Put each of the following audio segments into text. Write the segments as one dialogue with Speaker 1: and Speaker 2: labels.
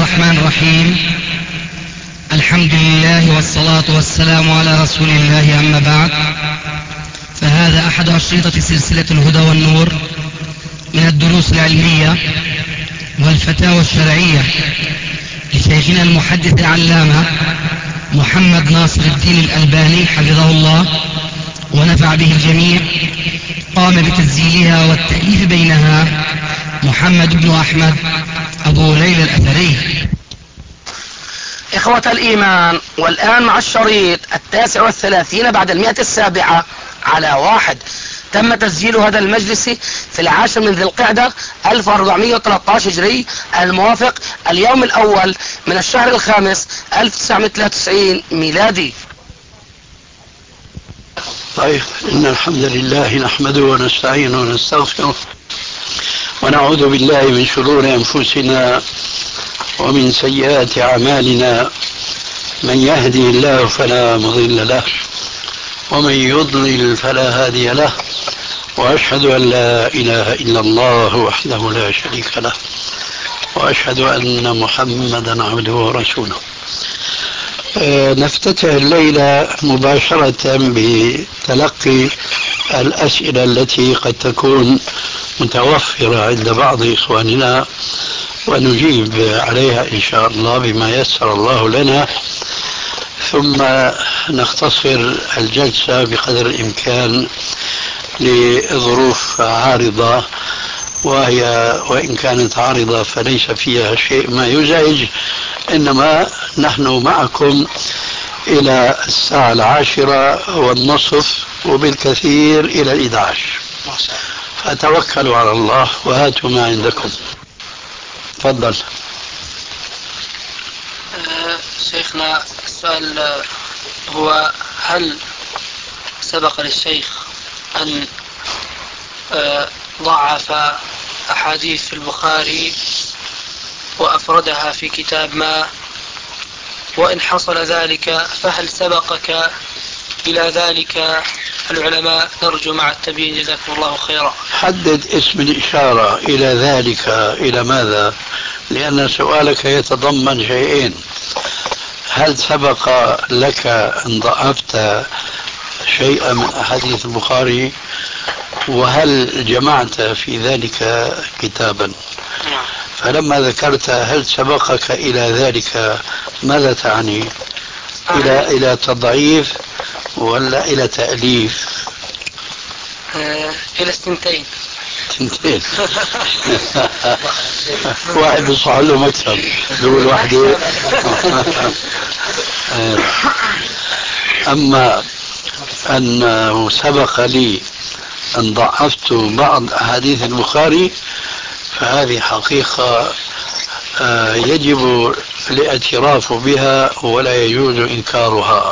Speaker 1: الرحمن الرحيم. الحمد لله والصلاة والسلام على رسول الله، أما بعد، فهذا أحد أشرطة سلسلة الهدى والنور من الدروس العلمية والفتاوى الشرعية لشيخنا المحدث العلامة محمد ناصر الدين الألباني حفظه الله ونفع به الجميع. قام بتسجيلها والتأليف بينها محمد بن أحمد أبو ليلى الأثري.
Speaker 2: إخوة الإيمان، والآن مع الشريط 39 بعد 107 على 1. تم تسجيل هذا المجلس في 10 من ذي القعدة 1413 هجري، الموافق اليوم الأول من الشهر الخامس 1993 ميلادي.
Speaker 3: طيب، إن الحمد لله نحمده ونستعينه ونستغفره ونعوذ بالله من شرور أنفسنا ومن سيئات أعمالنا. من يهدي الله فلا مضل له ومن يضلل فلا هادي له، وأشهد أن لا إله إلا الله وحده لا شريك له، وأشهد أن محمدا عبده ورسوله. نفتتح الليلة مباشرة بتلقي الأسئلة التي قد تكون متوفرة عند بعض إخواننا، ونجيب عليها إن شاء الله بما يسر الله لنا، ثم نختصر الجلسة بقدر الإمكان لظروف عارضة، وإن كانت عارضة فليس فيها شيء ما يزعج، إنما نحن معكم إلى 10:10 وبالكثير إلى 11. فتوكلوا على الله وهاتوا ما عندكم. تفضل.
Speaker 4: شيخنا، السؤال هو: هل سبق للشيخ أن ضعف أحاديث في البخاري وأفردها في كتاب ما؟ وإن حصل ذلك فهل سبقك إلى ذلك العلماء؟ نرجو مع التبيين، جزاكم الله خيرا.
Speaker 3: حدد اسم الإشارة إلى ذلك، إلى ماذا؟ لأن سؤالك يتضمن شيئين: هل سبق لك أن ضعفت شيئا من أحاديث البخاري؟ وهل جمعت في ذلك كتابا؟ فلما ذكرت هل سبقك إلى ذلك، ماذا تعني؟ إلى تضعيف ولا إلى تأليف؟
Speaker 4: إلى السنتين.
Speaker 3: سنتين. واحد بيصح له مكتب دول واحدة. أما أنه سبق لي أن ضعفت بعض أحاديث البخاري فهذه حقيقة يجب الاعتراف بها ولا يجوز إنكارها،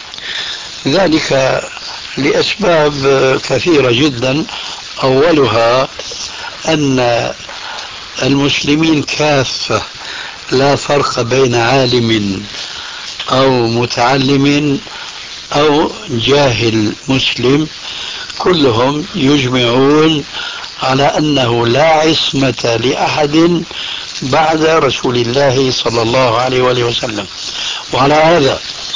Speaker 3: ذلك لأسباب كثيرة جدا. أولها أن المسلمين كافة لا فرق بين عالم أو متعلم أو جاهل مسلم، كلهم يجمعون على أنه لا عصمة لأحد بعد رسول الله صلى الله عليه وآله وسلم. وعلى هذا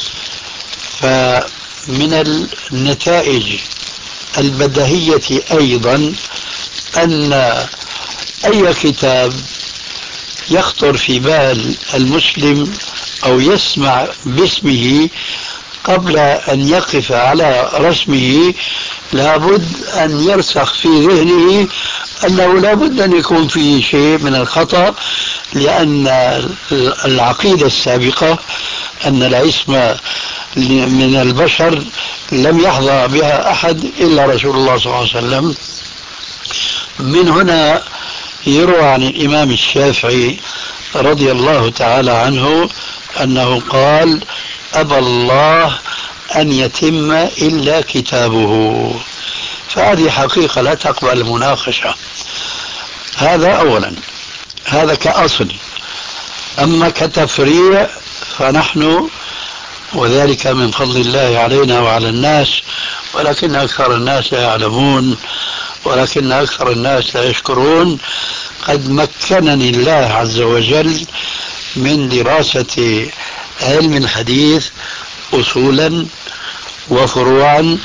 Speaker 3: فمن النتائج البديهية أيضا أن أي كتاب يخطر في بال المسلم أو يسمع باسمه قبل أن يقف على رسمه لابد أن يرسخ في ذهنه أنه لابد أن يكون فيه شيء من الخطأ، لأن العقيدة السابقة أن العصمة من البشر لم يحظى بها أحد إلا رسول الله صلى الله عليه وسلم. من هنا يروى عن الإمام الشافعي رضي الله تعالى عنه أنه قال: أبى الله أن يتم إلا كتابه. فهذه حقيقة لا تقبل المناقشة. هذا أولا، هذا كأصل. أما كتفريع فنحن، وذلك من فضل الله علينا وعلى الناس، ولكن أكثر الناس لا يعلمون، ولكن أكثر الناس لا يشكرون. قد مكنني الله عز وجل من دراسة علم الحديث أصولا وفروعا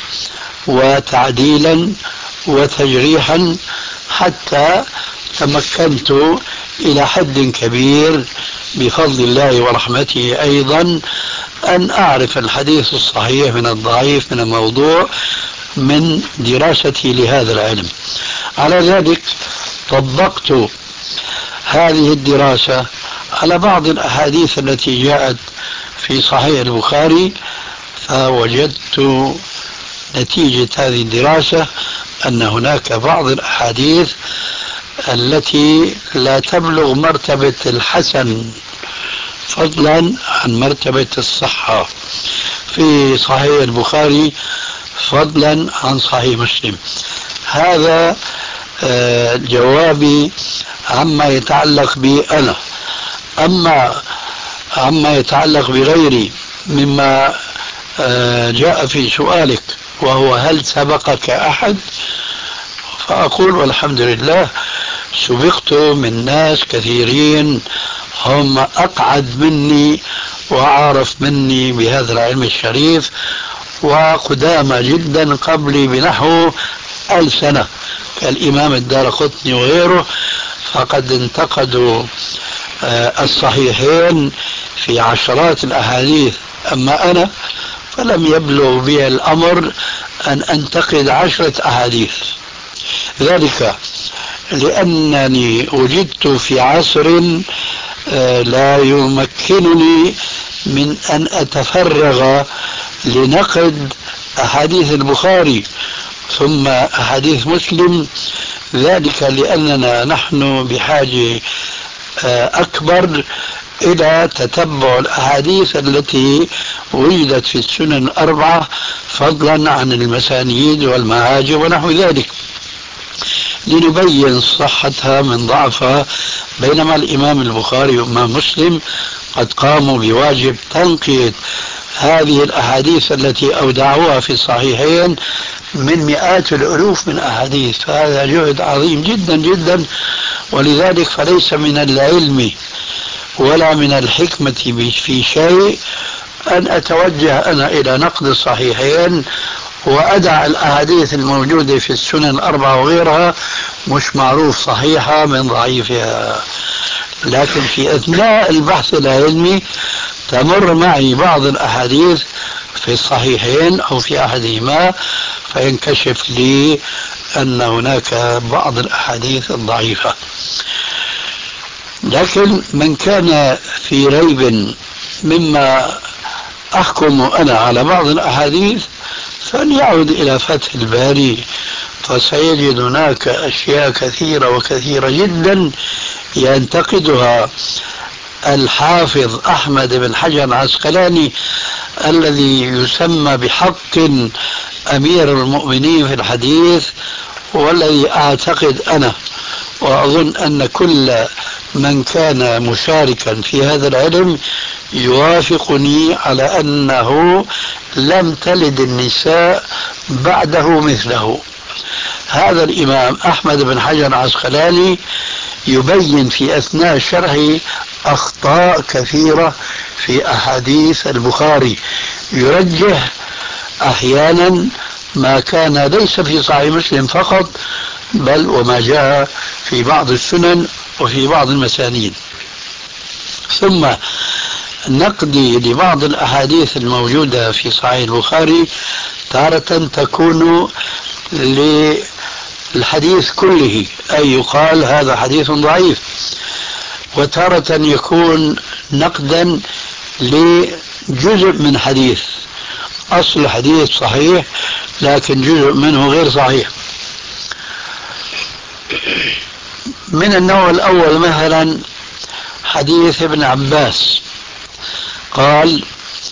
Speaker 3: وتعديلا وتجريحا، حتى تمكنت إلى حد كبير بفضل الله ورحمته أيضا أن أعرف الحديث الصحيح من الضعيف من الموضوع من دراستي لهذا العلم. على ذلك طبقت هذه الدراسة على بعض الأحاديث التي جاءت في صحيح البخاري، فوجدت نتيجة هذه الدراسة أن هناك بعض الأحاديث التي لا تبلغ مرتبة الحسن فضلا عن مرتبة الصحة في صحيح البخاري فضلا عن صحيح مسلم. هذا جوابي عما يتعلق بي أنا. أما عما يتعلق بغيري مما جاء في سؤالك، وهو هل سبقك أحد، فأقول والحمد لله سبقت من ناس كثيرين هم أقعد مني وأعرف مني بهذا العلم الشريف، وقدامى جدا قبلي بنحو 1000 سنة كالإمام الدارقطني وغيره، فقد انتقدوا الصحيحين في عشرات الأحاديث. أما أنا فلم يبلغ بي الأمر أن أنتقد 10 أحاديث، ذلك لأنني وجدت في عصر لا يمكنني من أن أتفرغ لنقد أحاديث البخاري ثم أحاديث مسلم، ذلك لأننا نحن بحاجة أكبر إلى تتبع الأحاديث التي وجدت في السنن الأربعة فضلا عن المسانيد والمعاجم ونحو ذلك، لنبين صحتها من ضعفها. بينما الإمام البخاري والإمام مسلم قد قاموا بواجب تنقية هذه الأحاديث التي أودعوها في الصحيحين من مئات الألوف من أحاديث، فهذا جهد عظيم جدا جدا. ولذلك فليس من العلم ولا من الحكمة في شيء أن أتوجه أنا إلى نقد الصحيحين وأدع الأحاديث الموجودة في السنن الأربعة وغيرها مش معروف صحيحة من ضعيفها. لكن في أثناء البحث العلمي تمر معي بعض الأحاديث في الصحيحين أو في أحدهما، فينكشف لي أن هناك بعض الأحاديث الضعيفة. لكن من كان في ريب مما أحكم أنا على بعض الأحاديث فليعود إلى فتح الباري، فسيجد هناك أشياء كثيرة وكثيرة جدا ينتقدها الحافظ أحمد بن حجر العسقلاني الذي يسمى بحق أمير المؤمنين في الحديث، والذي أعتقد أنا وأظن أن كل من كان مشاركا في هذا العلم يوافقني على أنه لم تلد النساء بعده مثله. هذا الإمام أحمد بن حجر العسقلاني يبين في أثناء شرحه أخطاء كثيرة في أحاديث البخاري، يرجح أحيانا ما كان ليس في صحيح مسلم فقط بل وما جاء في بعض السنن وفي بعض المسانيد. ثم نقدي لبعض الأحاديث الموجودة في صحيح البخاري تارة تكون للحديث كله، أي يقال هذا حديث ضعيف، وتارة يكون نقدا لجزء من حديث، أصل الحديث صحيح لكن جزء منه غير صحيح. من النوع الأول مثلا حديث ابن عباس قال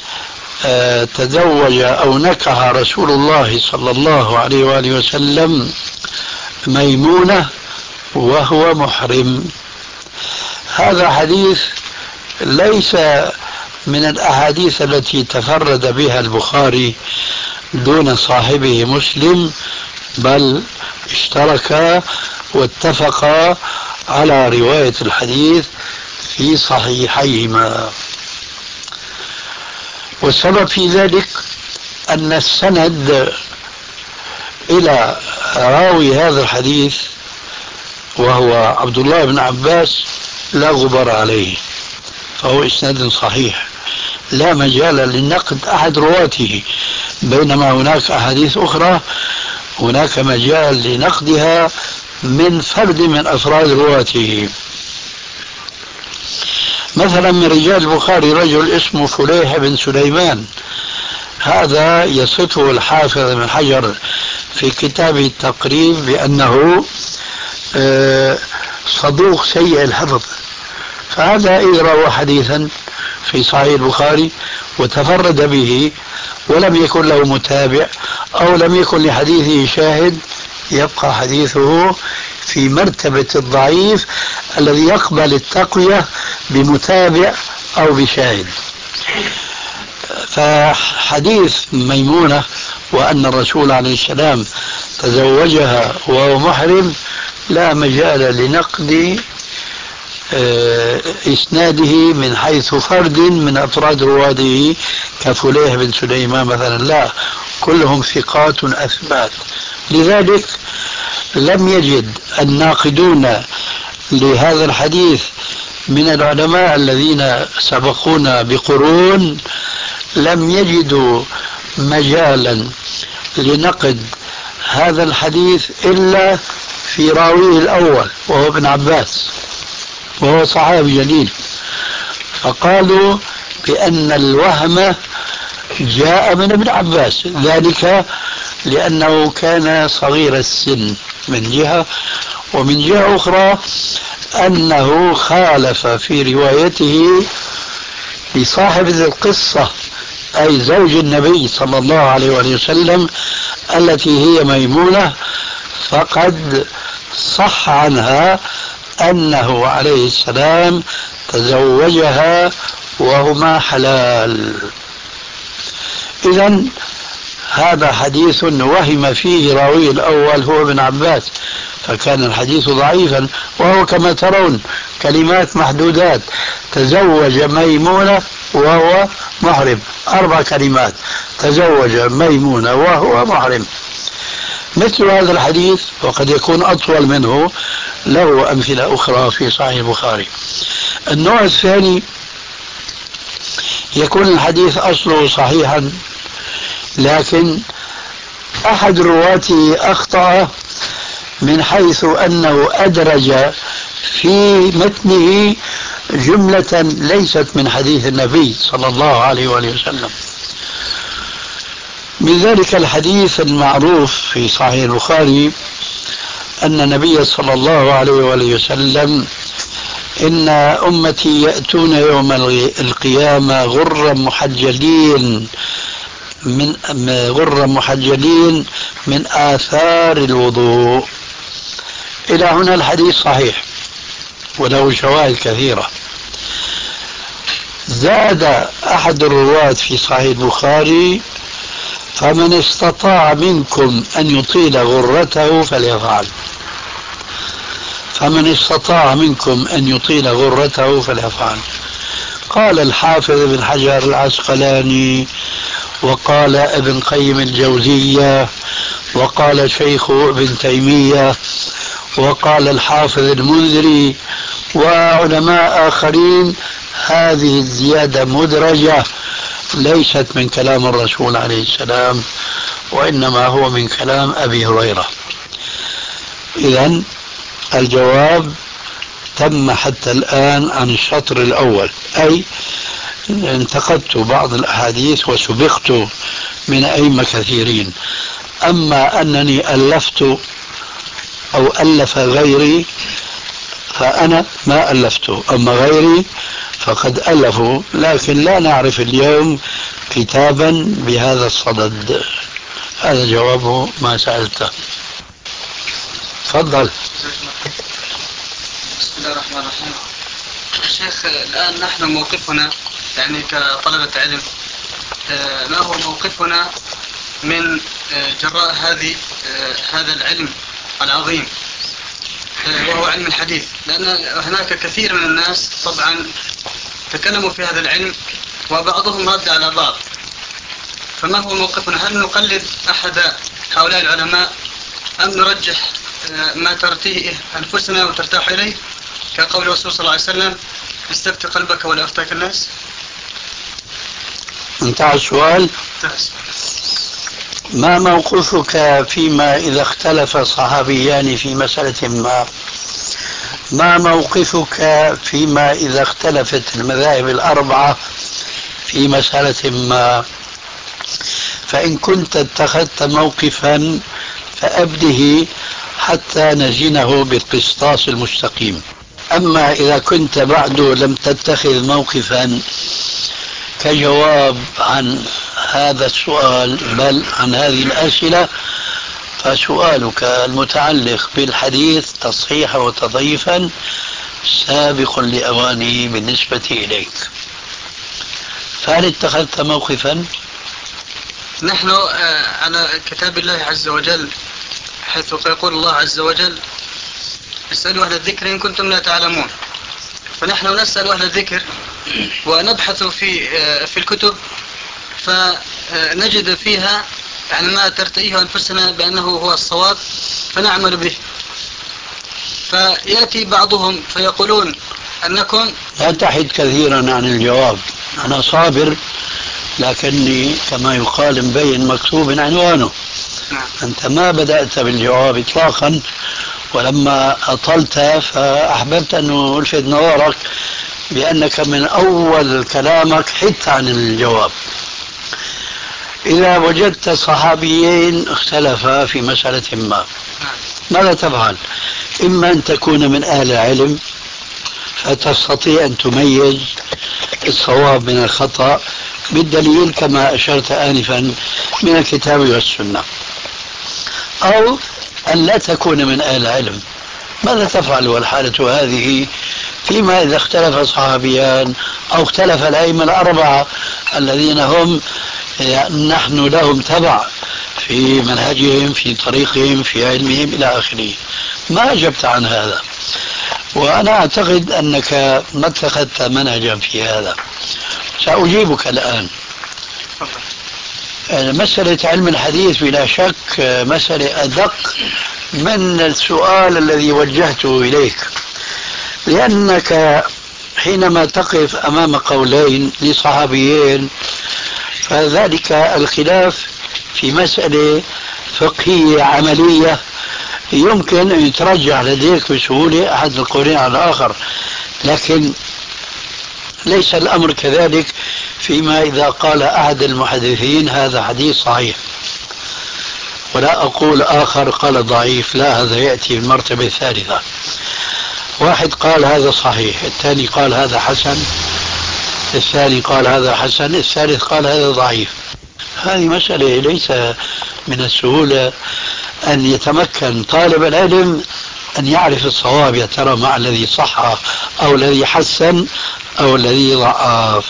Speaker 3: تزوج أو نكح رسول الله صلى الله عليه وآله وسلم ميمونة وهو محرم. هذا حديث ليس من الأحاديث التي تفرد بها البخاري دون صاحبه مسلم، بل اشتركا واتفقا على رواية الحديث في صحيحيهما. والسبب في ذلك أن السند إلى راوي هذا الحديث وهو عبد الله بن عباس لا غبار عليه، فهو إسناد صحيح لا مجال لنقد أحد رواته، بينما هناك أحاديث أخرى هناك مجال لنقدها من فرد من أفراد رواته. مثلا من رجال البخاري رجل اسمه فليح بن سليمان، هذا يصفه الحافظ بن حجر في كتاب التقريب بأنه صدوق سيء الحفظ، فهذا إذا روى حديثا في صحيح البخاري وتفرد به ولم يكن له متابع أو لم يكن لحديثه شاهد، يبقى حديثه في مرتبة الضعيف الذي يقبل التقوية بمتابع أو بشاهد. فحديث ميمونة وأن الرسول عليه السلام تزوجها وهو محرم لا مجال لنقد إسناده من حيث فرد من أفراد رواده كفليح بن سليمان مثلا، لا، كلهم ثقات أثبات. لذلك لم يجد الناقدون لهذا الحديث من العلماء الذين سبقونا بقرون لم يجدوا مجالا لنقد هذا الحديث إلا في راويه الأول وهو ابن عباس، وهو صحابي جليل، فقالوا بأن الوهم جاء من ابن عباس، ذلك لأنه كان صغير السن من جهة، ومن جهة أخرى أنه خالف في روايته لصاحب القصة أي زوج النبي صلى الله عليه وسلم التي هي ميمونة، فقد صح عنها أنه عليه السلام تزوجها وهما حلال. إذن هذا حديث وهم فيه راوي الأول هو ابن عباس، فكان الحديث ضعيفا، وهو كما ترون كلمات محدودات: تزوج ميمونة وهو محرم، 4 كلمات: تزوج ميمونة وهو محرم. مثل هذا الحديث وقد يكون أطول منه له أمثلة أخرى في صحيح البخاري. النوع الثاني يكون الحديث أصله صحيحا لكن أحد رواته أخطأ من حيث أنه أدرج في متنه جملة ليست من حديث النبي صلى الله عليه وسلم. من ذلك الحديث المعروف في صحيح البخاري أن النبي صلى الله عليه وسلم: إن أمتي يأتون يوم القيامة غرا محجلين من آثار الوضوء. إلى هنا الحديث صحيح وله شواهد كثيرة. زاد أحد الرواة في صحيح البخاري: فمن استطاع منكم أن يطيل غرته فليفعل. فمن استطاع منكم أن يطيل غرته فليفعل. قال الحافظ بن حجر العسقلاني، وقال ابن قيم الجوزية، وقال شيخ ابن تيمية، وقال الحافظ المنذري وعلماء آخرين: هذه الزيادة مدرجة ليست من كلام الرسول عليه السلام، وإنما هو من كلام أبي هريرة. إذن الجواب تم حتى الآن عن الشطر الأول، أي انتقدت بعض الأحاديث وسبقت من أئمة كثيرين. أما أنني ألفت أو ألف غيري فأنا ما ألفته، أما غيري فقد ألفوا، لكن لا نعرف اليوم كتابا بهذا الصدد. هذا جواب ما سألته. تفضل.
Speaker 5: بسم الله الرحمن الرحيم. شيخ، الآن نحن موقفنا يعني كطلبة علم، ما هو موقفنا من جراء هذا العلم العظيم؟ وهو علم الحديث، لأن هناك كثير من الناس طبعا تكلموا في هذا العلم وبعضهم رد على بعض، فما هو موقفنا؟ هل نقلد أحد هؤلاء العلماء أم نرجح ما ترتيه أنفسنا وترتاح إليه كقول الرسول صلى الله عليه وسلم استفت قلبك ولا أفتاك الناس؟
Speaker 3: انتهى السؤال. ما موقفك فيما إذا اختلف صحابيان في مسألة ما؟ ما موقفك فيما إذا اختلفت المذاهب الأربعة في مسألة ما؟ فإن كنت اتخذت موقفا فأبده حتى نزنه بالقسطاس المستقيم. أما إذا كنت بعد لم تتخذ موقفا كجواب عن هذا السؤال بل عن هذه الأسئلة، فسؤالك المتعلق بالحديث تصحيحا وتضعيفا سابق لأوانه بالنسبة إليك. فهل اتخذت موقفا؟
Speaker 5: نحن على كتاب الله عز وجل، حيث يقول الله عز وجل اسألوا أهل الذكر إن كنتم لا تعلمون، فنحن نسأل أهل الذكر ونبحث في الكتب فنجد فيها يعني ما ترتئيه أنفسنا بأنه هو الصواب فنعمل به. فيأتي بعضهم فيقولون أنكم
Speaker 3: لا تحد كثيرا عن الجواب. أنا صابر لكني كما يقال مبين مكتوب عنوانه. أنت ما بدأت بالجواب إطلاقا، ولما أطلت فأحببت أن ألفت نظرك بأنك من أول كلامك حدت عن الجواب. إذا وجدت صحابيين اختلفا في مسألة ما ماذا تفعل؟ إما أن تكون من أهل العلم فتستطيع أن تميز الصواب من الخطأ بالدليل كما أشرت آنفا من الكتاب والسنة، أو أن لا تكون من أهل العلم. ماذا تفعل والحالة هذه فيما إذا اختلف صحابيان أو اختلف الأئمة الأربعة الذين هم نحن لهم تبع في منهجهم في طريقهم في علمهم إلى آخره؟ ما أجبت عن هذا، وأنا أعتقد أنك ما اتخذت منهجا في هذا. سأجيبك الآن. مسألة علم الحديث بلا شك مسألة أدق من السؤال الذي وجهته إليك، لأنك حينما تقف أمام قولين لصحابيين فذلك الخلاف في مسألة فقهية عملية يمكن أن يترجح لديك بسهولة أحد القولين على الآخر، لكن ليس الأمر كذلك فيما إذا قال أحد المحدثين هذا حديث صحيح ولا أقول آخر قال ضعيف، لا، هذا يأتي في المرتبة الثالثة. واحد قال هذا صحيح، الثاني قال هذا حسن، الثاني قال هذا حسن، الثالث قال هذا ضعيف. هذه مسألة ليس من السهولة أن يتمكن طالب العلم أن يعرف الصواب، يا ترى مع الذي صح أو الذي حسن أو الذي ضعف.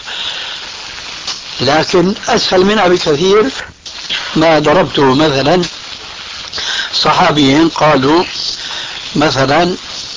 Speaker 3: لكن أسهل منها بكثير ما ضربته مثلا صحابيين قالوا مثلا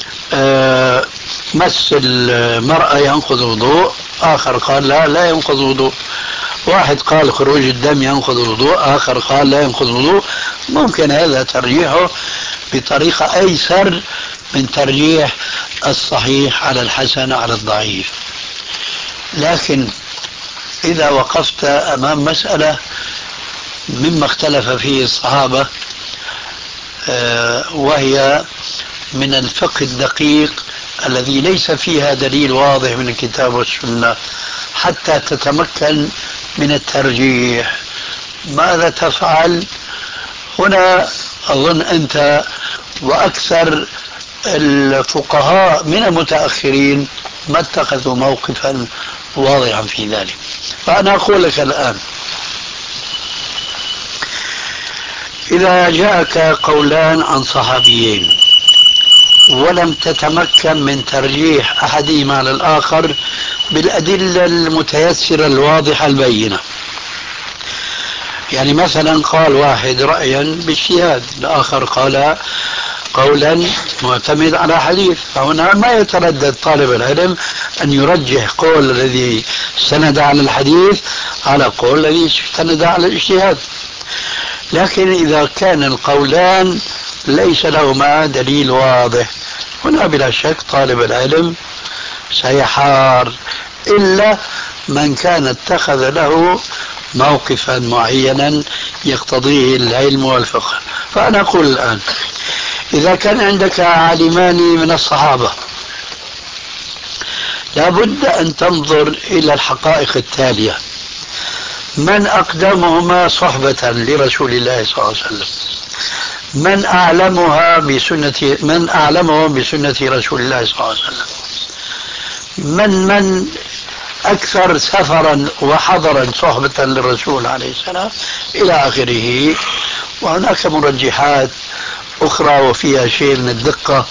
Speaker 3: مس المرأة ينقض وضوء، آخر قال لا ينقض وضوء، واحد قال خروج الدم ينقض وضوء، آخر قال لا ينقض وضوء. ممكن هذا ترجيحه بطريقة أيسر من ترجيح الصحيح على الحسن على الضعيف. لكن إذا وقفت أمام مسألة مما اختلف فيه الصحابة وهي من الفقه الدقيق الذي ليس فيها دليل واضح من الكتاب والسنة حتى تتمكن من الترجيح، ماذا تفعل؟ هنا أظن أنت وأكثر الفقهاء من المتأخرين ما اتخذوا موقفا واضحا في ذلك. فأنا أقول لك الآن إذا جاءك قولان عن صحابيين ولم تتمكن من ترجيح أحدهما على الآخر بالأدلة المتيسرة الواضحة البينة، يعني مثلا قال واحد رأيا باجتهاد، الآخر قال قولا معتمد على حديث. فهنا ما يتردد طالب العلم أن يرجح قول الذي استند على الحديث على قول الذي استند على الاجتهاد. لكن إذا كان القولان ليس لهما دليل واضح، هنا بلا شك طالب العلم سيحار، إلا من كان اتخذ له موقفا معينا يقتضيه العلم والفقه. فأنا أقول الآن إذا كان عندك عالمان من الصحابة لابد أن تنظر إلى الحقائق التالية: من أقدمهما صحبة لرسول الله صلى الله عليه وسلم؟ من أعلمهم بسنة رسول الله صلى الله عليه وسلم؟ من أكثر سفرا وحضرا صحبة للرسول عليه السلام، إلى آخره. وهناك مرجحات أخرى وفيها شيء من الدقة.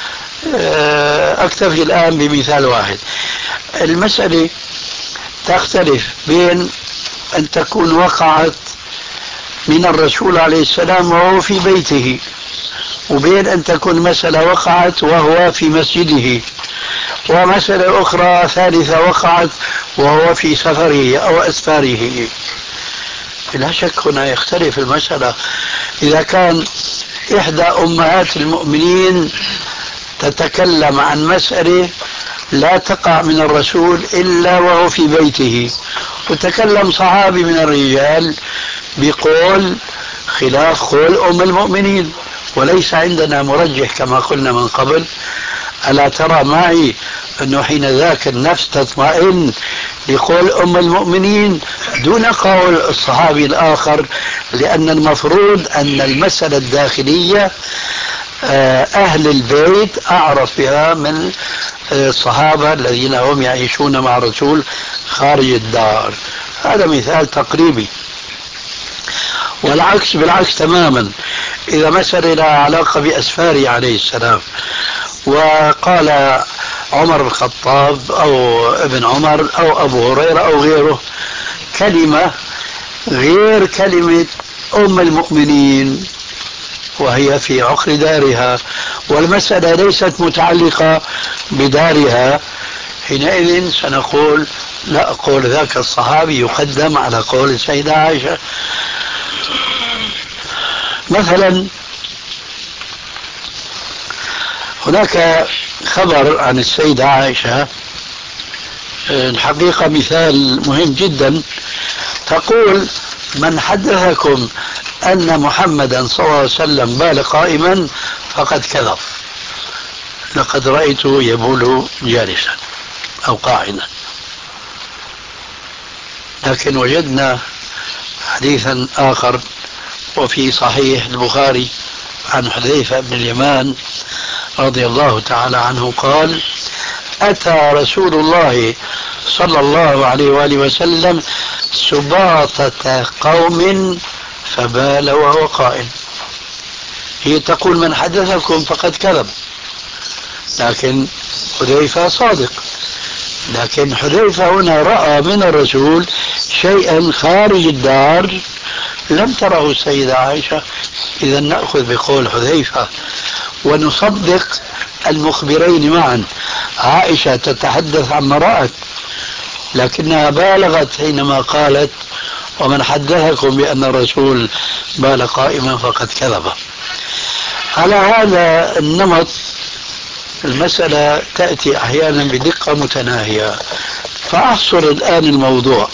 Speaker 3: أكتفي الآن بمثال واحد. المسألة تختلف بين أن تكون وقعت من الرسول عليه السلام وهو في بيته، وبين أن تكون مسألة وقعت وهو في مسجده، ومسألة أخرى ثالثة وقعت وهو في سفره أو أسفاره. لا شك هنا يختلف المسألة. إذا كان إحدى أمهات المؤمنين تتكلم عن مسألة لا تقع من الرسول إلا وهو في بيته، وتكلم صحابي من الرجال بقول خلاف قول أم المؤمنين، وليس عندنا مرجح كما قلنا من قبل، ألا ترى معي أنه حين ذاك النفس تطمئن لقول أم المؤمنين دون قول الصحابي الآخر؟ لأن المفروض أن المسألة الداخلية أهل البيت أعرف بها من الصحابة الذين هم يعيشون مع الرسول خارج الدار. هذا مثال تقريبي. والعكس بالعكس تماما. إذا مسألة لها علاقة بأسفاره عليه السلام، وقال عمر بن الخطاب أو ابن عمر أو أبو هريرة أو غيره كلمة غير كلمة أم المؤمنين وهي في عقر دارها، والمسألة ليست متعلقة بدارها، حينئذ سنقول لا، قول ذاك الصحابي يقدم على قول السيدة عائشة. مثلا هناك خبر عن السيدة عائشة، الحقيقة مثال مهم جدا. تقول: من حدثكم أن محمدا صلى الله عليه وسلم بال قائما فقد كذب، لقد رأيته يبول جالسا أو قاعدا. لكن وجدنا حديثا آخر وفي صحيح البخاري عن حذيفة بن اليمان رضي الله تعالى عنه قال: أتى رسول الله صلى الله عليه وآله وسلم سباطة قوم فبال وهو قائم. هي تقول من حدثكم فقد كذب، لكن حذيفة صادق. لكن حذيفة هنا رأى من الرسول شيئا خارج الدار لم تره السيدة عائشة. إذا نأخذ بقول حذيفة ونصدق المخبرين معا. عائشة تتحدث عما رأت، لكنها بالغت حينما قالت: ومن حدثكم بأن الرسول بال قائما فقد كذب. على هذا النمط المسألة تأتي أحيانا بدقة متناهية. فأحصر الآن الموضوع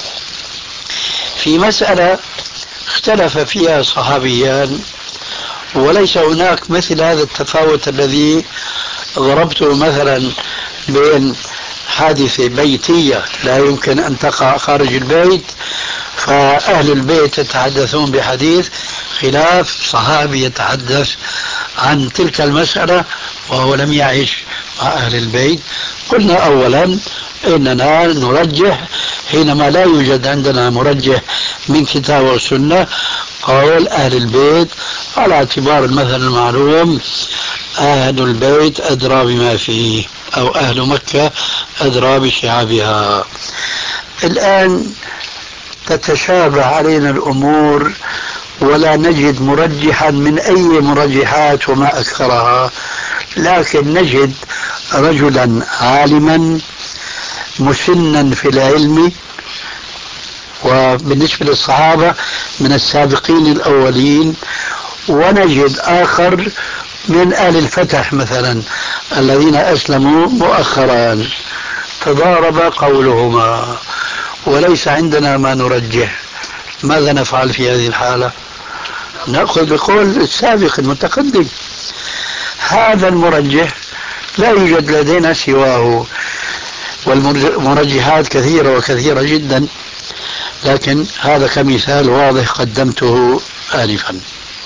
Speaker 3: في مسألة اختلف فيها صحابيان، وليس هناك مثل هذا التفاوت الذي ضربته مثلا بين حادثة بيتية لا يمكن أن تقع خارج البيت، فأهل البيت يتحدثون بحديث، خلاف صحابي يتحدث عن تلك المسألة وهو لم يعيش مع أهل البيت. قلنا أولا إننا نرجح حينما لا يوجد عندنا مرجح من كتاب والسنة قول أهل البيت، على اعتبار المثل المعلوم: أهل البيت أدرى بما فيه، أو أهل مكة أدرى بشعابها. الآن تتشابه علينا الأمور ولا نجد مرجحا من أي مرجحات وما أكثرها، لكن نجد رجلا عالما مسنا في العلم، وبالنسبة للصحابة من السابقين الأولين، ونجد آخر من آل الفتح مثلا الذين أسلموا مؤخرا، تضارب قولهما وليس عندنا ما نرجح. ماذا نفعل في هذه الحالة؟ نأخذ بقول السابق المتقدم. هذا المرجح لا يوجد لدينا سواه، والمرجحات كثيرة وكثيرة جدا، لكن هذا كمثال واضح قدمته آنفا.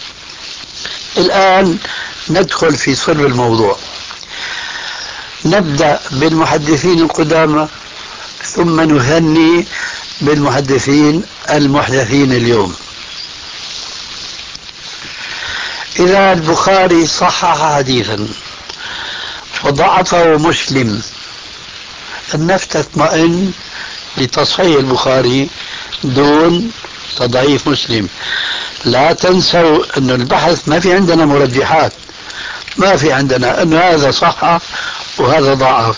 Speaker 3: الآن ندخل في صلب الموضوع. نبدأ بالمحدثين القدامى ثم نثني بالمحدثين المحدثين اليوم. إذا البخاري صحح حديثا وضعفه مسلم، النفس تطمئن لتصحيح البخاري دون تضعيف مسلم. لا تنسوا أن البحث ما في عندنا مرجحات، ما في عندنا أن هذا صح وهذا ضعف.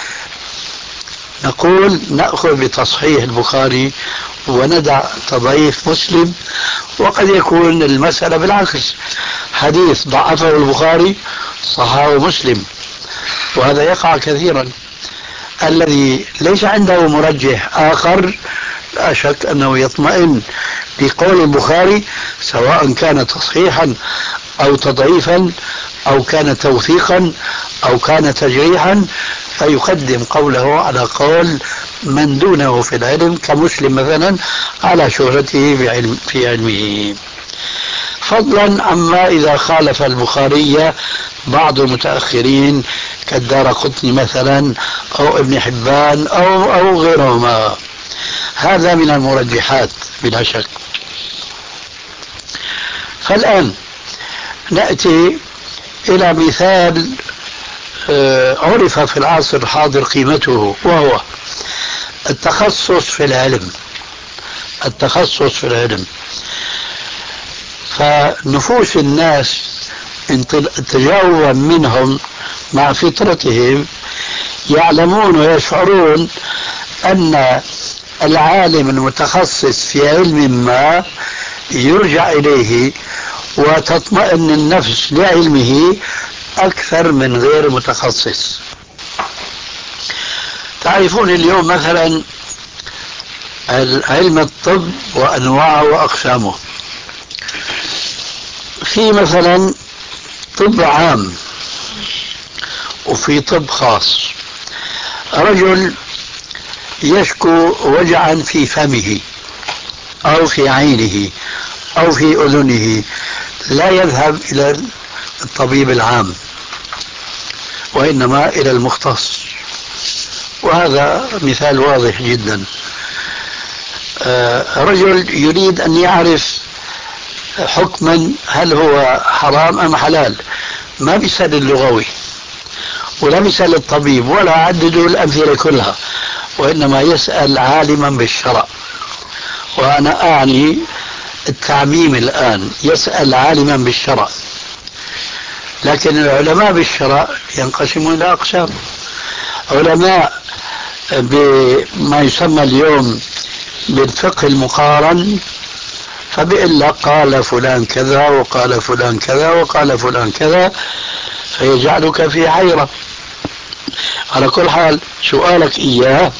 Speaker 3: نقول نأخذ بتصحيح البخاري وندع تضعيف مسلم. وقد يكون المسألة بالعكس، حديث ضعفه البخاري صححه مسلم، وهذا يقع كثيرا. الذي ليس عنده مرجح آخر لا شك أنه يطمئن بقول البخاري، سواء كان تصحيحا أو تضعيفا أو كان توثيقا أو كان تجريحا، فيقدم قوله على قول من دونه في العلم كمسلم مثلا على شهرته في علمه، فضلا عما إذا خالف البخاري بعض المتأخرين كالدارقطني مثلا أو ابن حبان أو غيرهما. هذا من المرجحات بلا شك. فالآن نأتي إلى مثال عرف في العصر الحاضر قيمته، وهو التخصص في العلم. التخصص في العلم، فنفوس الناس تجاوبا منهم مع فطرتهم يعلمون ويشعرون أن العالم المتخصص في علم ما يرجع إليه وتطمئن النفس لعلمه أكثر من غير متخصص. تعرفون اليوم مثلا علم الطب وأنواعه وأقسامه. في مثلا طب عام وفي طب خاص. رجل يشكو وجعا في فمه أو في عينه أو في أذنه، لا يذهب إلى الطبيب العام وإنما إلى المختص، وهذا مثال واضح جدا. رجل يريد أن يعرف حكما هل هو حرام أم حلال، ما بيسأل اللغوي ولا بيسأل الطبيب ولا عددوا الأمثلة كلها، وإنما يسأل عالما بالشرع. وأنا أعني التعميم الآن، يسأل عالما بالشرع. لكن العلماء بالشرع ينقسمون إلى أقسام. علماء بما يسمى اليوم بالفقه المقارن، فبيقول لك قال فلان كذا وقال فلان كذا وقال فلان كذا، فيجعلك في حيرة. على كل حال سؤالك إياه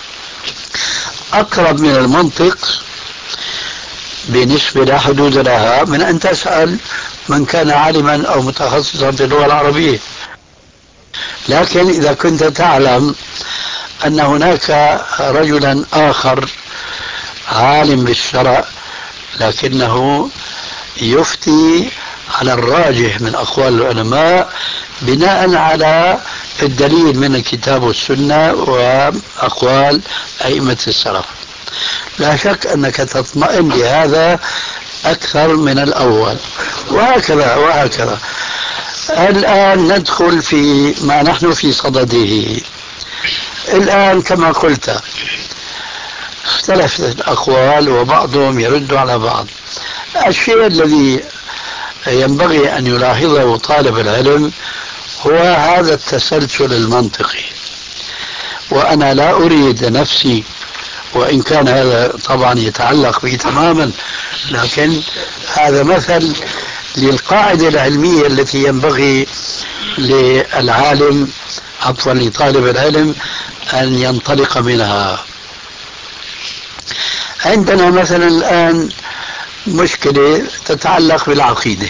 Speaker 3: أقرب من المنطق بنسبة لا حدود لها من أن تسأل من كان عالما أو متخصصا في اللغة العربية. لكن إذا كنت تعلم أن هناك رجلا آخر عالم بالشرع لكنه يفتي على الراجح من أقوال العلماء بناء على الدليل من الكتاب والسنة وأقوال أئمة السلف، لا شك أنك تطمئن لهذا أكثر من الأول، وهكذا وهكذا. الآن ندخل في ما نحن في صدده. الآن كما قلت اختلفت الأقوال وبعضهم يرد على بعض. الشيء الذي ينبغي أن يلاحظه طالب العلم هو هذا التسلسل المنطقي. وأنا لا أريد نفسي، وإن كان هذا طبعا يتعلق بي تماما، لكن هذا مثل للقاعدة العلمية التي ينبغي للعالم عفوا لطالب العلم أن ينطلق منها. عندنا مثلا الآن مشكلة تتعلق بالعقيدة.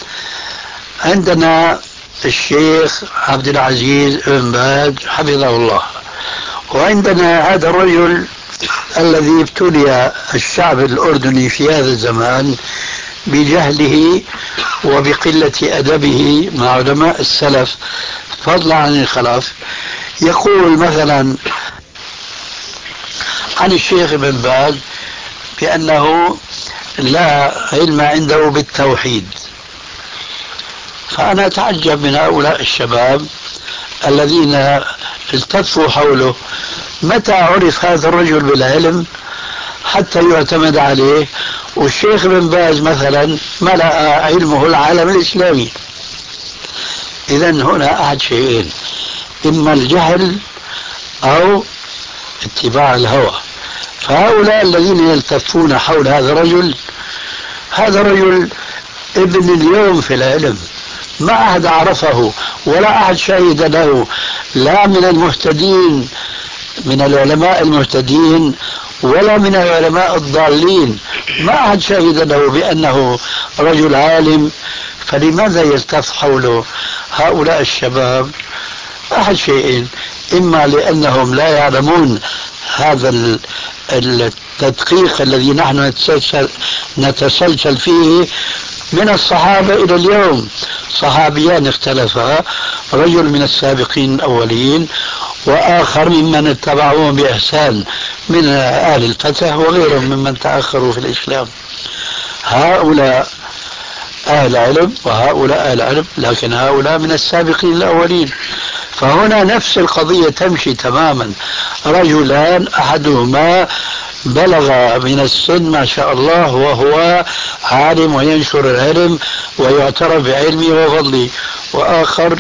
Speaker 3: عندنا الشيخ عبد العزيز بن باز حفظه الله، وعندنا هذا الرجل الذي ابتلي الشعب الأردني في هذا الزمان بجهله وبقلة أدبه مع علماء السلف فضلا عن الخلف. يقول مثلا عن الشيخ ابن باز بأنه لا علم عنده بالتوحيد. فأنا أتعجب من هؤلاء الشباب الذين التفوا حوله، متى عرف هذا الرجل بالعلم حتى يعتمد عليه؟ والشيخ ابن باز مثلا ملأ علمه العالم الإسلامي. إذن هنا أحد شيئين: إما الجهل أو اتباع الهوى. فهؤلاء الذين يلتفون حول هذا الرجل، هذا الرجل ابن اليوم في العلم، ما أحد عرفه ولا أحد شهد له، لا من المهتدين من العلماء المهتدين ولا من العلماء الضالين، ما أحد شهد له بأنه رجل عالم. فلماذا يلتف حوله هؤلاء الشباب؟ أحد شيئين: إما لأنهم لا يعلمون هذا التدقيق الذي نحن نتسلسل فيه من الصحابة إلى اليوم. صحابيان اختلفا، رجل من السابقين الأولين وآخر ممن اتبعوهم بإحسان من أهل الفتح وغيرهم ممن تأخروا في الإسلام. هؤلاء أهل علم وهؤلاء أهل علم، لكن هؤلاء من السابقين الأولين. فهنا نفس القضية تمشي تماما. رجلان أحدهما بلغ من السن ما شاء الله وهو عالم وينشر العلم ويعترف بعلمه وفضله، وآخر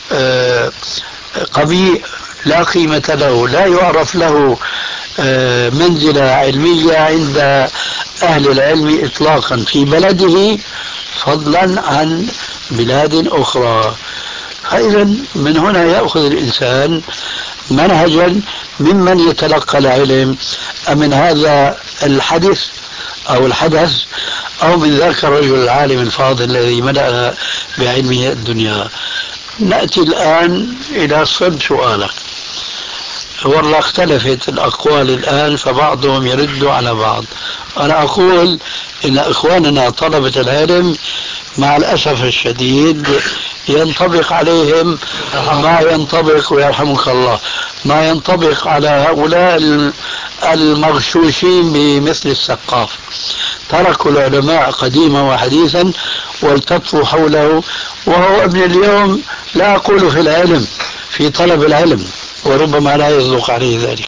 Speaker 3: قبيح لا قيمة له، لا يعرف له منزلة علمية عند أهل العلم إطلاقا في بلده فضلا عن بلاد أخرى. فإذا من هنا يأخذ الإنسان منهجا ممن يتلقى العلم، من هذا الحدث أو الحدث أو من ذاك الرجل العالم الفاضل الذي ملأ بعلمه الدنيا. نأتي الآن إلى صلب سؤالك. والله اختلفت الأقوال الآن، فبعضهم يرد على بعض. أنا أقول إن إخواننا طلبة العلم مع الأسف الشديد ينطبق عليهم ما ينطبق، ويرحمك الله، ما ينطبق على هؤلاء المغشوشين بمثل السقاف. تركوا العلماء قديما وحديثا والتفوا حوله، وهو ابن اليوم، لا أقول في العلم، في طلب العلم، وربما لا يصدق عليه ذلك.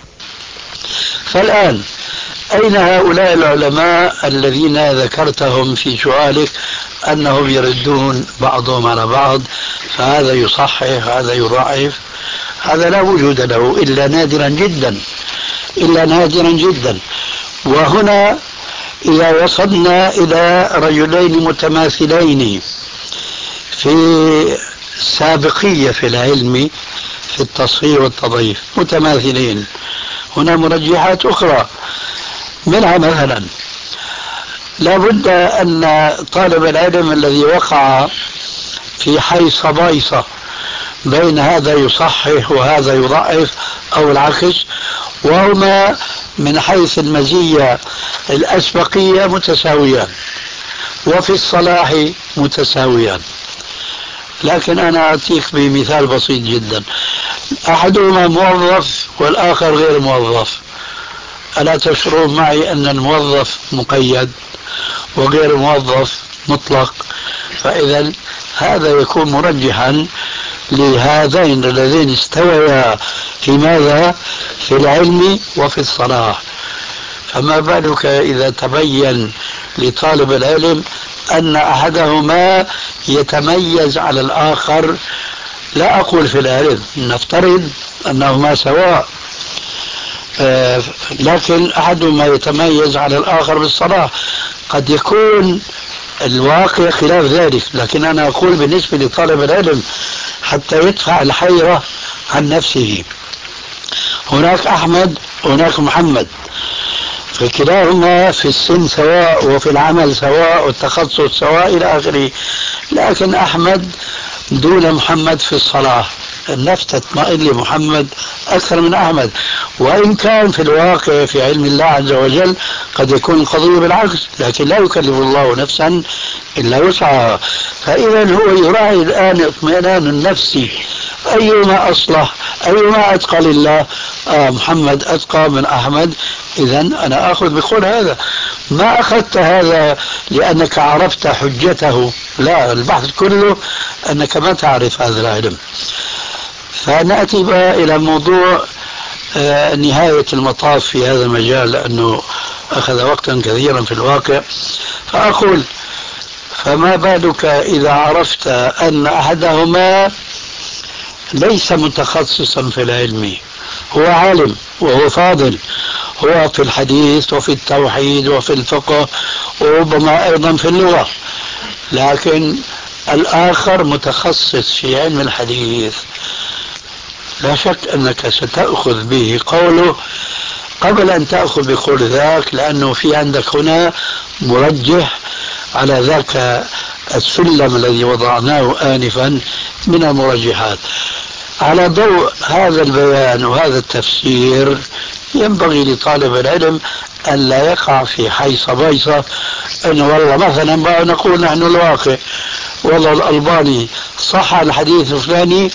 Speaker 3: فالآن أين هؤلاء العلماء الذين ذكرتهم في سؤالك أنهم يردون بعضهم على بعض، فهذا يصحح هذا يضعف؟ هذا لا وجود له إلا نادرا جدا، إلا نادرا جدا. وهنا إذا وصلنا إلى رجلين متماثلين في سابقية في العلم في التصحيح والتضعيف، متماثلين، هنا مرجحات أخرى. منها مثلا لا بد أن طالب العلم الذي وقع في حيص بيصة بين هذا يصحح وهذا يضعف أو العكس، وهما من حيث المزية الأسبقية متساويان وفي الصلاح متساويان. لكن أنا أعطيك بمثال بسيط جدا: أحدهما موظف والآخر غير موظف. ألا تشعرون معي أن الموظف مقيد وغير الموظف مطلق؟ فإذا هذا يكون مرجحا لهذين اللذين استويا في ماذا؟ في العلم وفي الصلاح. فما بالك إذا تبين لطالب العلم أن أحدهما يتميز على الآخر، لا أقول في العلم، نفترض أنهما سواء، لكن أحدهما يتميز على الآخر بالصلاة. قد يكون الواقع خلاف ذلك، لكن أنا أقول بالنسبة لطالب العلم حتى يدفع الحيرة عن نفسه. هناك أحمد وهناك محمد، فكلاهما في السن سواء وفي العمل سواء والتخصص سواء إلى آخره، لكن أحمد دون محمد في الصلاة، النفس تطمئن لمحمد أكثر من أحمد، وإن كان في الواقع في علم الله عز وجل قد يكون القضية بالعكس، لكن لا يكلف الله نفسا إلا وسعها. فإذا هو يراعي الآن اطمئنان النفس، أيما أصلح، أيما أتقى لله، محمد أتقى من أحمد، إذا أنا أخذ بقول هذا. ما أخذت هذا لأنك عرفت حجته، لا، البحث كله أنك ما تعرف هذا العلم. فنأتي بقى إلى موضوع نهاية المطاف في هذا المجال، لأنه أخذ وقتا كثيرا في الواقع. فأقول: فما بالك إذا عرفت أن أحدهما ليس متخصصا في العلم، هو عالم وهو فاضل، هو في الحديث وفي التوحيد وفي الفقه وربما أيضا في اللغة، لكن الآخر متخصص في علم الحديث، لا شك أنك ستأخذ به قوله قبل أن تأخذ بقول ذاك، لأنه في عندك هنا مرجح على ذاك السلم الذي وضعناه آنفا من المرجحات. على ضوء هذا البيان وهذا التفسير ينبغي لطالب العلم أن لا يقع في حيصة بيصة، أنه والله مثلا ما نقول نحن الواقع، والله الألباني صح الحديث الفلاني،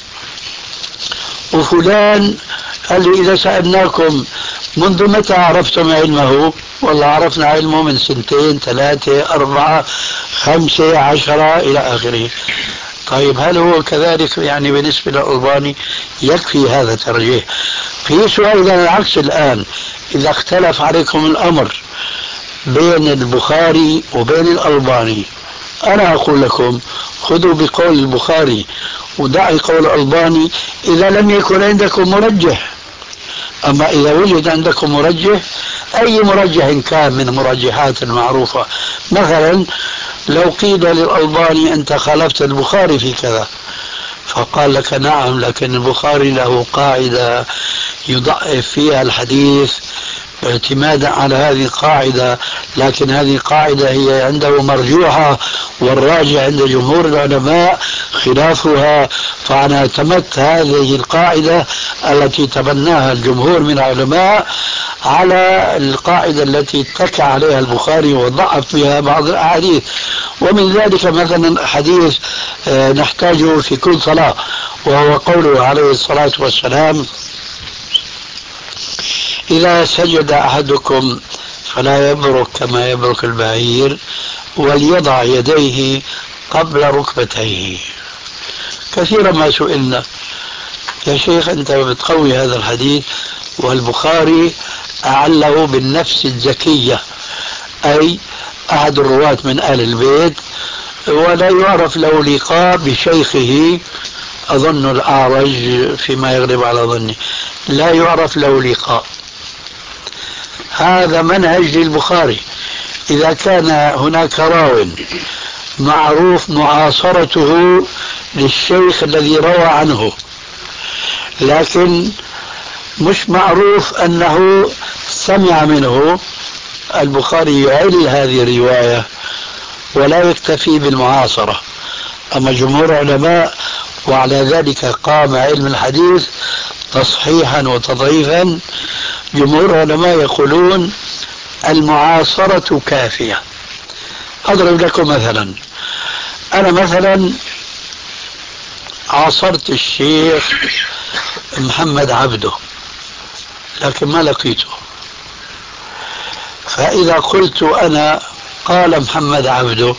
Speaker 3: وفلان قال لي إذا سألناكم منذ متى عرفتم علمه؟ والله عرفنا علمه من 2 3 4 5 10 إلى آخره. طيب هل هو كذلك يعني بالنسبة للألباني؟ يكفي هذا ترجيح. في سؤال العكس الآن، إذا اختلف عليكم الأمر بين البخاري وبين الألباني، أنا أقول لكم خذوا بقول البخاري ودعي قول الألباني إذا لم يكن عندكم مرجح. أما إذا وجد عندكم مرجح، أي مرجح كان من مرجحات المعروفة، مثلا لو قيل للألباني أنت خالفت البخاري في كذا، فقال لك نعم، لكن البخاري له قاعدة يضعف فيها الحديث اعتمادا على هذه القاعدة، لكن هذه القاعدة هي عنده مرجوحة، والراجع عند جمهور العلماء خلافها، فأنا اعتمدت هذه القاعدة التي تبناها الجمهور من العلماء على القاعدة التي اتكى عليها البخاري وضعف بها بعض الأحاديث. ومن ذلك مثلا حديث نحتاجه في كل صلاة، وهو قوله عليه الصلاة والسلام: إذا سجد أحدكم فلا يبرك كما يبرك البعير، وليضع يديه قبل ركبتيه. كثيرا ما سئلنا: يا شيخ أنت بتقوي هذا الحديث، والبخاري أعله بالنفس الزكية، أي أحد الرواة من أهل البيت، ولا يعرف له لقاء بشيخه، أظن الأعرج فيما يغلب على ظني، لا يعرف له لقاء. هذا منهج للبخاري. إذا كان هناك راو معروف معاصرته للشيخ الذي روى عنه، لكن مش معروف أنه سمع منه، البخاري يعل هذه الرواية ولا يكتفي بالمعاصرة. أما جمهور العلماء، وعلى ذلك قام علم الحديث تصحيحا وتضعيفا، جمهور العلماء يقولون المعاصرة كافية. أضرب لكم مثلا، أنا مثلا عاصرت الشيخ محمد عبده لكن ما لقيته، فإذا قلت أنا قال محمد عبده،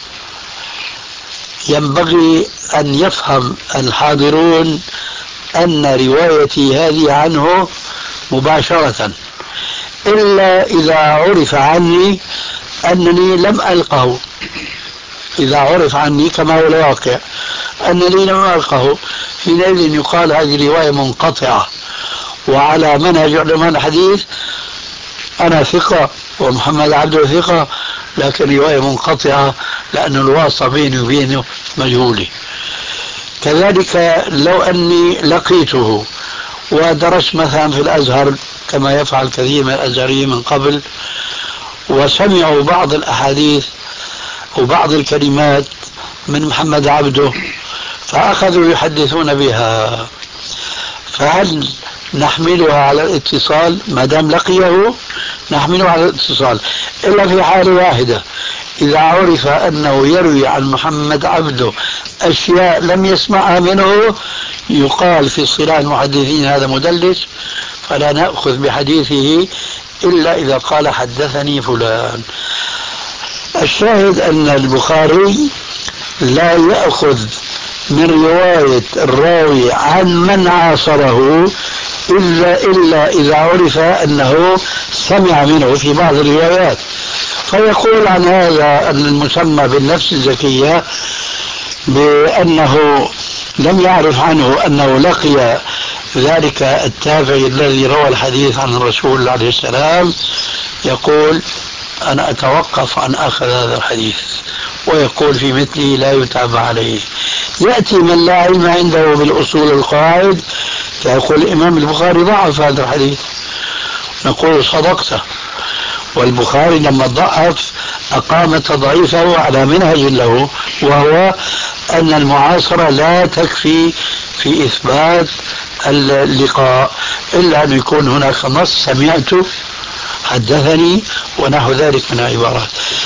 Speaker 3: ينبغي أن يفهم الحاضرون أن روايتي هذه عنه مباشرة، إلا إذا عرف عني أنني لم ألقه، إذا عرف عني كما هو الواقع أنني لم ألقه، حينئذ يقال هذه رواية منقطعة. وعلى منهج علماء الحديث أنا ثقة ومحمد عبده ثقة، لكن رواية منقطعة لأن الواسطة بيني وبينه مجهولة. كذلك لو أني لقيته ودرست مثلا في الأزهر كما يفعل كثير من الأزهريين من قبل، وسمعوا بعض الأحاديث وبعض الكلمات من محمد عبده فأخذوا يحدثون بها، فهل نحملها على الاتصال؟ ما دام لقيه نحمله على الاتصال، إلا في حالة واحدة، إذا عرف أنه يروي عن محمد عبده أشياء لم يسمعها منه يقال في اصطلاح المحدثين هذا مدلس، فلا نأخذ بحديثه إلا إذا قال حدثني فلان. الشاهد أن البخاري لا يأخذ من رواية الراوي عن من عاصره إلا إذا عرف أنه سمع منه في بعض الروايات، فيقول عن هذا المسمى بالنفس الزكية بأنه لم يعرف عنه أنه لقي ذلك التابعي الذي روى الحديث عن الرسول عليه السلام، يقول أنا أتوقف عن أخذ هذا الحديث، ويقول في مثله لا يتابع عليه. يأتي من لا علم عنده بالأصول القواعد فيقول الإمام البخاري ضعف هذا الحديث، نقول صدقته، والبخاري لما ضعف أقام تضعيفه على منهج له، وهو أن المعاصرة لا تكفي في إثبات اللقاء إلا أن يكون هناك نص سمعت حدثني ونحو ذلك من العبارات.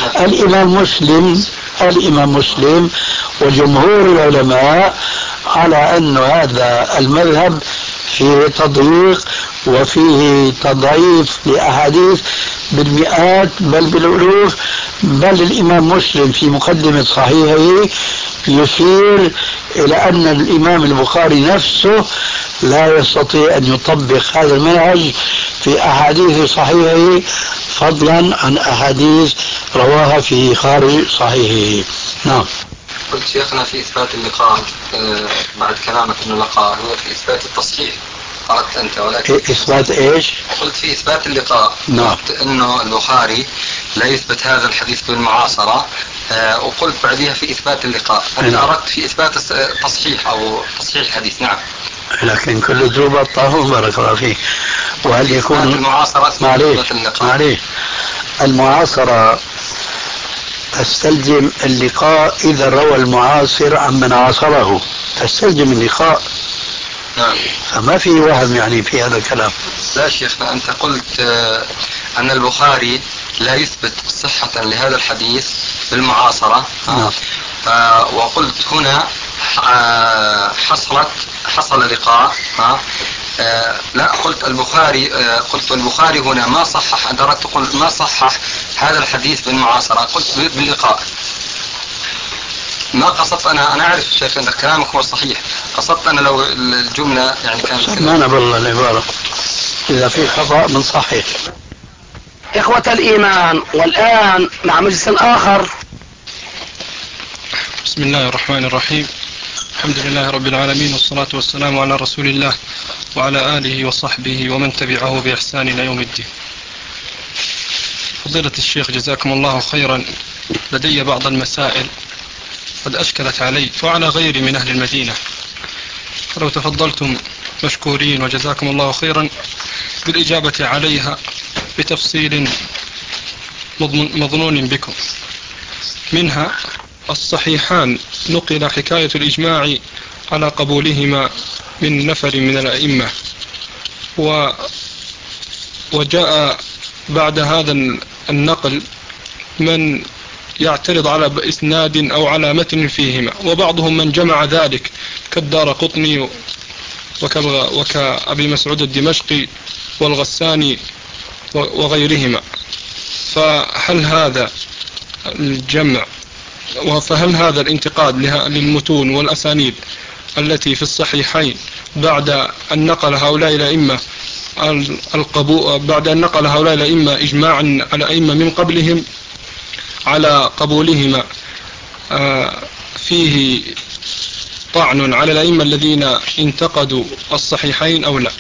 Speaker 3: الإمام مسلم وجمهور العلماء على أن هذا المذهب فيه تضييق وفيه تضعيف لأحاديث بالمئات بل بالألوف، بل الإمام مسلم في مقدمة صحيحه يشير إلى أن الإمام البخاري نفسه لا يستطيع أن يطبق هذا المنهج في أحاديث صحيحه فضلا عن أحاديث رواها في خارج صحيحه. نعم.
Speaker 6: قلت شيخنا في إثبات اللقاء بعد كلامك أن اللقاء هو في إثبات التصحيح، قالت أنت، ولكن
Speaker 3: إثبات إيش؟
Speaker 6: قلت في إثبات اللقاء.
Speaker 3: نعم.
Speaker 6: قلت أنه البخاري لا يثبت هذا الحديث بالمعاصرة، وقلت بعدها في إثبات اللقاء. أنت أردت في إثبات تصحيح أو تصحيح الحديث. نعم.
Speaker 3: لكن كل ذوب الطاهون بارك الله فيك. وهل يكون
Speaker 6: المعاصرة
Speaker 3: معليه المعاصرة تستلزم اللقاء إذا روى المعاصر عن من عاصره، تستلزم اللقاء.
Speaker 6: نعم.
Speaker 3: فما في وهم يعني في هذا الكلام.
Speaker 6: لا شيخنا، أنت قلت أن البخاري لا يثبت صحة لهذا الحديث بالمعاصرة.
Speaker 3: نعم.
Speaker 6: وقلت هنا حصل لقاء. لا، قلت البخاري هنا ما صحح، أنت أردت تقول ما صحح هذا الحديث بالمعاصرة، قلت باللقاء. ما قصدت أنا أعرف شيخ أن كلامك هو صحيح، قصدت أنا لو الجملة يعني كانت
Speaker 3: ما نبل العبارة إذا في خطأ من صحيح.
Speaker 2: إخوة الإيمان، والآن مع مجلس آخر.
Speaker 7: بسم الله الرحمن الرحيم، الحمد لله رب العالمين، والصلاة والسلام على رسول الله وعلى آله وصحبه ومن تبعه بإحسان إلى يوم الدين. فضيلة الشيخ جزاكم الله خيرا، لدي بعض المسائل قد أشكلت علي وعلى غيري من أهل المدينة، فلو تفضلتم مشكورين وجزاكم الله خيرا بالإجابة عليها بتفصيل مظنون بكم. منها الصحيحان نقل حكاية الإجماع على قبولهما من نفر من الأئمة، وجاء بعد هذا النقل من يعترض على إسناد أو على متن فيهما، وبعضهم من جمع ذلك كالدارقطني وكأبي مسعود الدمشقي والغساني وغيرهما. فهل هذا الجمع فهل هذا الانتقاد للمتون والأسانيد التي في الصحيحين بعد أن نقل هؤلاء الأئمة إجماعا على أئمة من قبلهم، على قبولهما فيه طعن على الأئمة الذين انتقدوا الصحيحين أو لا؟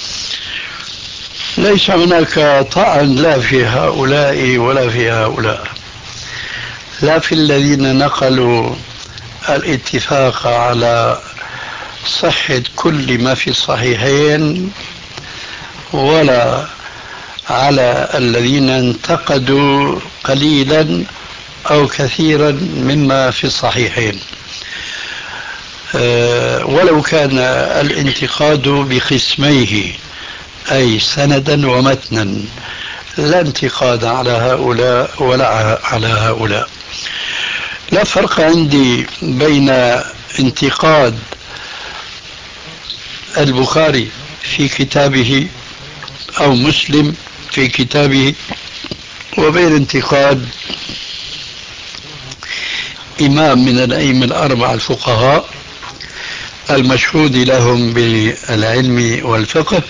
Speaker 3: ليس هناك طعن لا في هؤلاء ولا في هؤلاء، لا في الذين نقلوا الاتفاق على صحة كل ما في الصحيحين، ولا على الذين انتقدوا قليلا أو كثيرا مما في الصحيحين، ولو كان الانتقاد بقسميه أي سندا ومتنا، لا انتقاد على هؤلاء ولا على هؤلاء. لا فرق عندي بين انتقاد البخاري في كتابه أو مسلم في كتابه وبين انتقاد إمام من الأئمة الأربعة الفقهاء المشهود لهم بالعلم والفقه،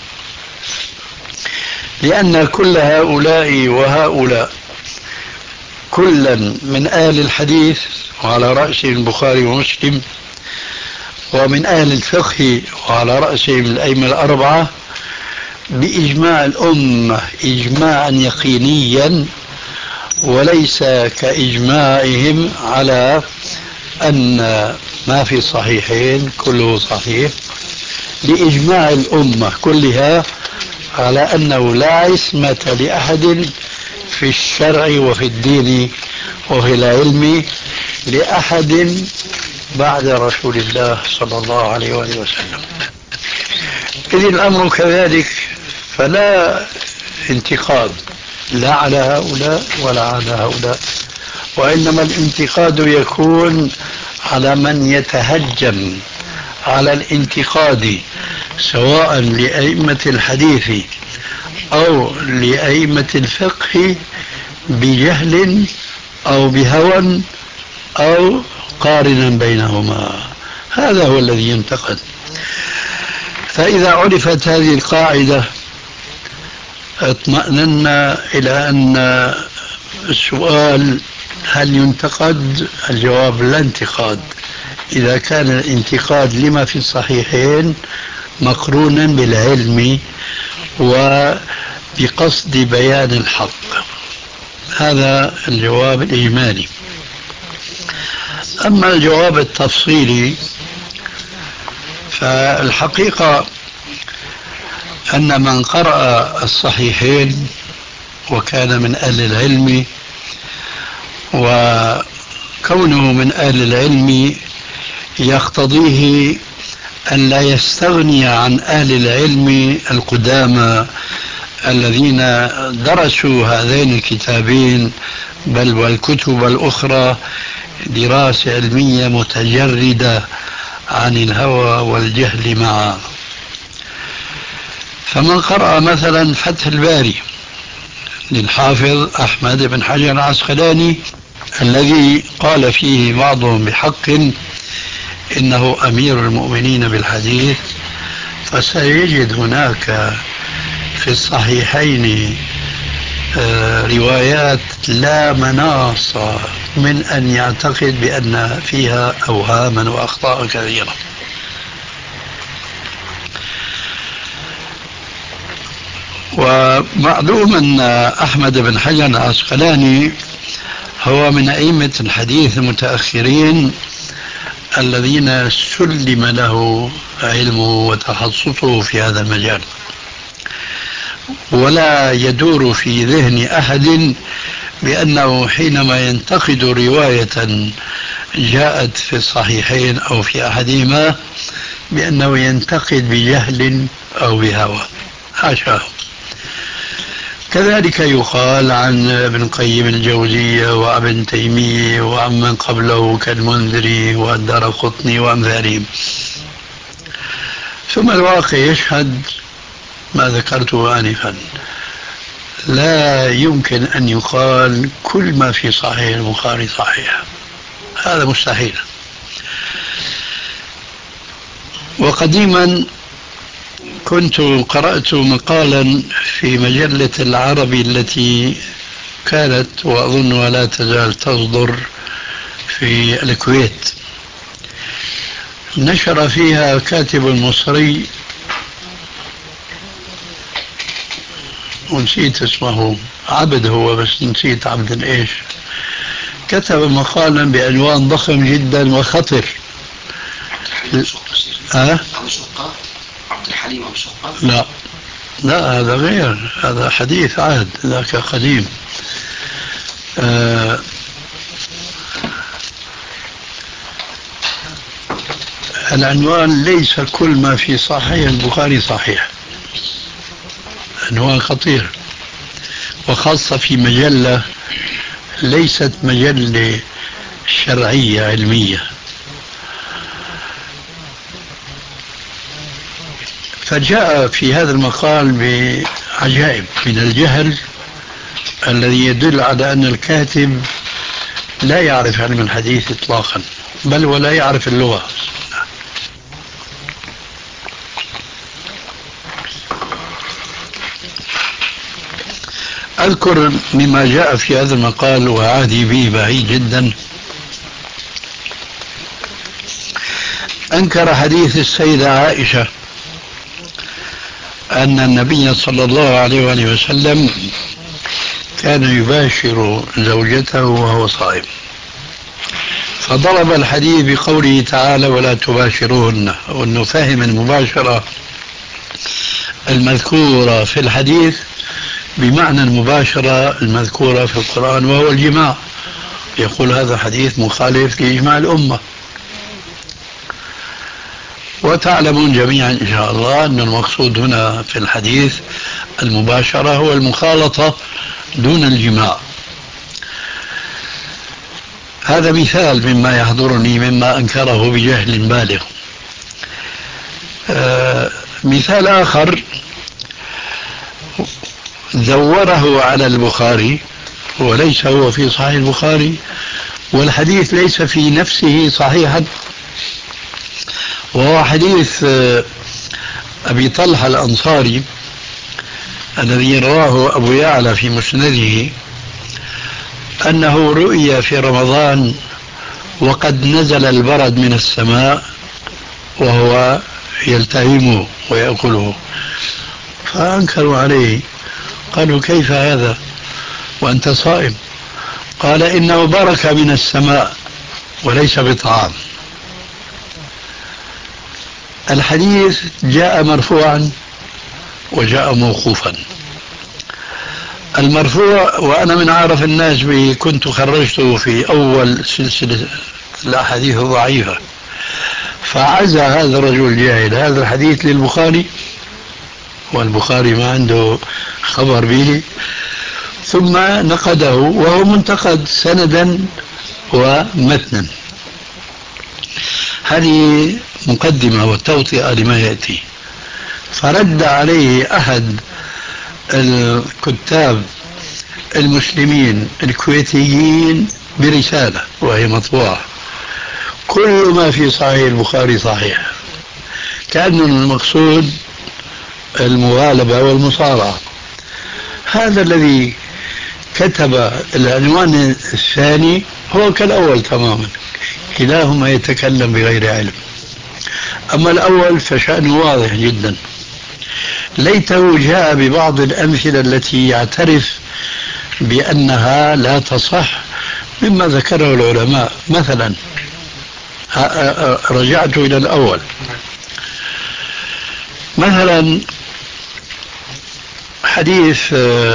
Speaker 3: لأن كل هؤلاء وهؤلاء كلا من أهل الحديث وعلى رأسهم البخاري ومسلم، ومن أهل الفقه وعلى رأسهم الأئمة الأربعة، بإجماع الأمة إجماعا يقينيا، وليس كإجماعهم على أن ما في الصحيحين كله صحيح، بإجماع الأمة كلها على أنه لا عصمة لأحد في الشرع وفي الدين وفي العلم لأحد بعد رسول الله صلى الله عليه وآله وسلم. إذ الأمر كذلك، فلا انتقاد لا على هؤلاء ولا على هؤلاء، وإنما الانتقاد يكون على من يتهجم على الانتقاد، سواء لأئمة الحديث أو لأئمة الفقه بجهل أو بهوى أو قارنا بينهما، هذا هو الذي ينتقد. فإذا عرفت هذه القاعدة اطمأننا إلى أن السؤال هل ينتقد؟ الجواب لا انتقاد، إذا كان الانتقاد لما في الصحيحين مقرونا بالعلم وبقصد بيان الحق. هذا الجواب الإجمالي. أما الجواب التفصيلي فالحقيقة أن من قرأ الصحيحين وكان من أهل العلم، وكونه من أهل العلم يقتضيه أن لا يستغني عن أهل العلم القدامى الذين درسوا هذين الكتابين بل والكتب الأخرى دراسة علمية متجردة عن الهوى والجهل معا. فمن قرأ مثلا فتح الباري للحافظ أحمد بن حجر العسقلاني الذي قال فيه بعضهم بحق إنه أمير المؤمنين بالحديث، فسيجد هناك في الصحيحين روايات لا مناص من أن يعتقد بأن فيها أوهاما وأخطاء كثيرة. ومعلوم أن أحمد بن حجر العسقلاني هو من أئمة الحديث المتأخرين الذين سلم له علمه وتخصصه في هذا المجال، ولا يدور في ذهن أحد بأنه حينما ينتقد رواية جاءت في الصحيحين أو في أحدهما بأنه ينتقد بجهل أو بهوى، حاشاه. كذلك يقال عن ابن قيم الجوزية وابن تيمية وعمن قبله كالمنذري والدارقطني وأمثالهم. ثم الواقع يشهد ما ذكرته آنفا، لا يمكن أن يقال كل ما في صحيح البخاري صحيح، هذا مستحيل. وقديما كنت قرأت مقالا في مجلة العربي التي كانت وأظنها لا تزال تصدر في الكويت، نشر فيها كاتب مصري ونسيت اسمه، عبد هو بس نسيت عبد ايش، كتب مقالا بعنوان ضخم جدا وخطر.
Speaker 2: عبد الحليم أبو شقة؟
Speaker 3: لا هذا غير، هذا حديث عهد، ذاك قديم. العنوان ليس كل ما في صحيح البخاري صحيح، عنوان خطير، وخاصة في مجلة ليست مجلة شرعية علمية. فجاء في هذا المقال بعجائب من الجهل الذي يدل على أن الكاتب لا يعرف علم الحديث إطلاقا، بل ولا يعرف اللغة. أذكر مما جاء في هذا المقال وعهدي به بعيد جدا، أنكر حديث السيدة عائشة أن النبي صلى الله عليه وآله وسلم كان يباشر زوجته وهو صائم، فضرب الحديث بقوله تعالى ولا تباشروهن، وأنه فهم المباشرة المذكورة في الحديث بمعنى المباشرة المذكورة في القرآن وهو الجماع. يقول هذا حديث مخالف لإجماع الأمة. وتعلمون جميعا إن شاء الله أن المقصود هنا في الحديث المباشرة هو المخالطة دون الجماع. هذا مثال مما يحضرني مما أنكره بجهل بالغ. مثال آخر زوره على البخاري وليس هو في صحيح البخاري، والحديث ليس في نفسه صحيحا، وهو حديث أبي طلحة الأنصاري الذي رواه أبو يعلى في مسنده أنه رؤي في رمضان وقد نزل البرد من السماء وهو يلتهمه ويأكله، فأنكروا عليه، قالوا كيف هذا وأنت صائم؟ قال إنه بركة من السماء وليس بطعام. الحديث جاء مرفوعا وجاء موقوفا. المرفوع، وأنا من عارف الناس به، كنت خرجته في أول سلسلة الأحاديث الضعيفة، فعزى هذا الرجل الجاهل هذا الحديث للبخاري والبخاري ما عنده خبر به، ثم نقده وهو منتقد سندا ومتنا. هذه مقدمة وتوطئة لما يأتي. فرد عليه أحد الكتاب المسلمين الكويتيين برسالة وهي مطبوعة: كل ما في صحيح البخاري صحيح، كأن المقصود المغالبة والمصارعة. هذا الذي كتب العنوان الثاني هو كالأول تماما، كلاهما يتكلم بغير علم. أما الأول فشأنه واضح جدا، ليته جاء ببعض الأمثلة التي يعترف بأنها لا تصح مما ذكره العلماء. مثلا رجعت إلى الأول، مثلا حديث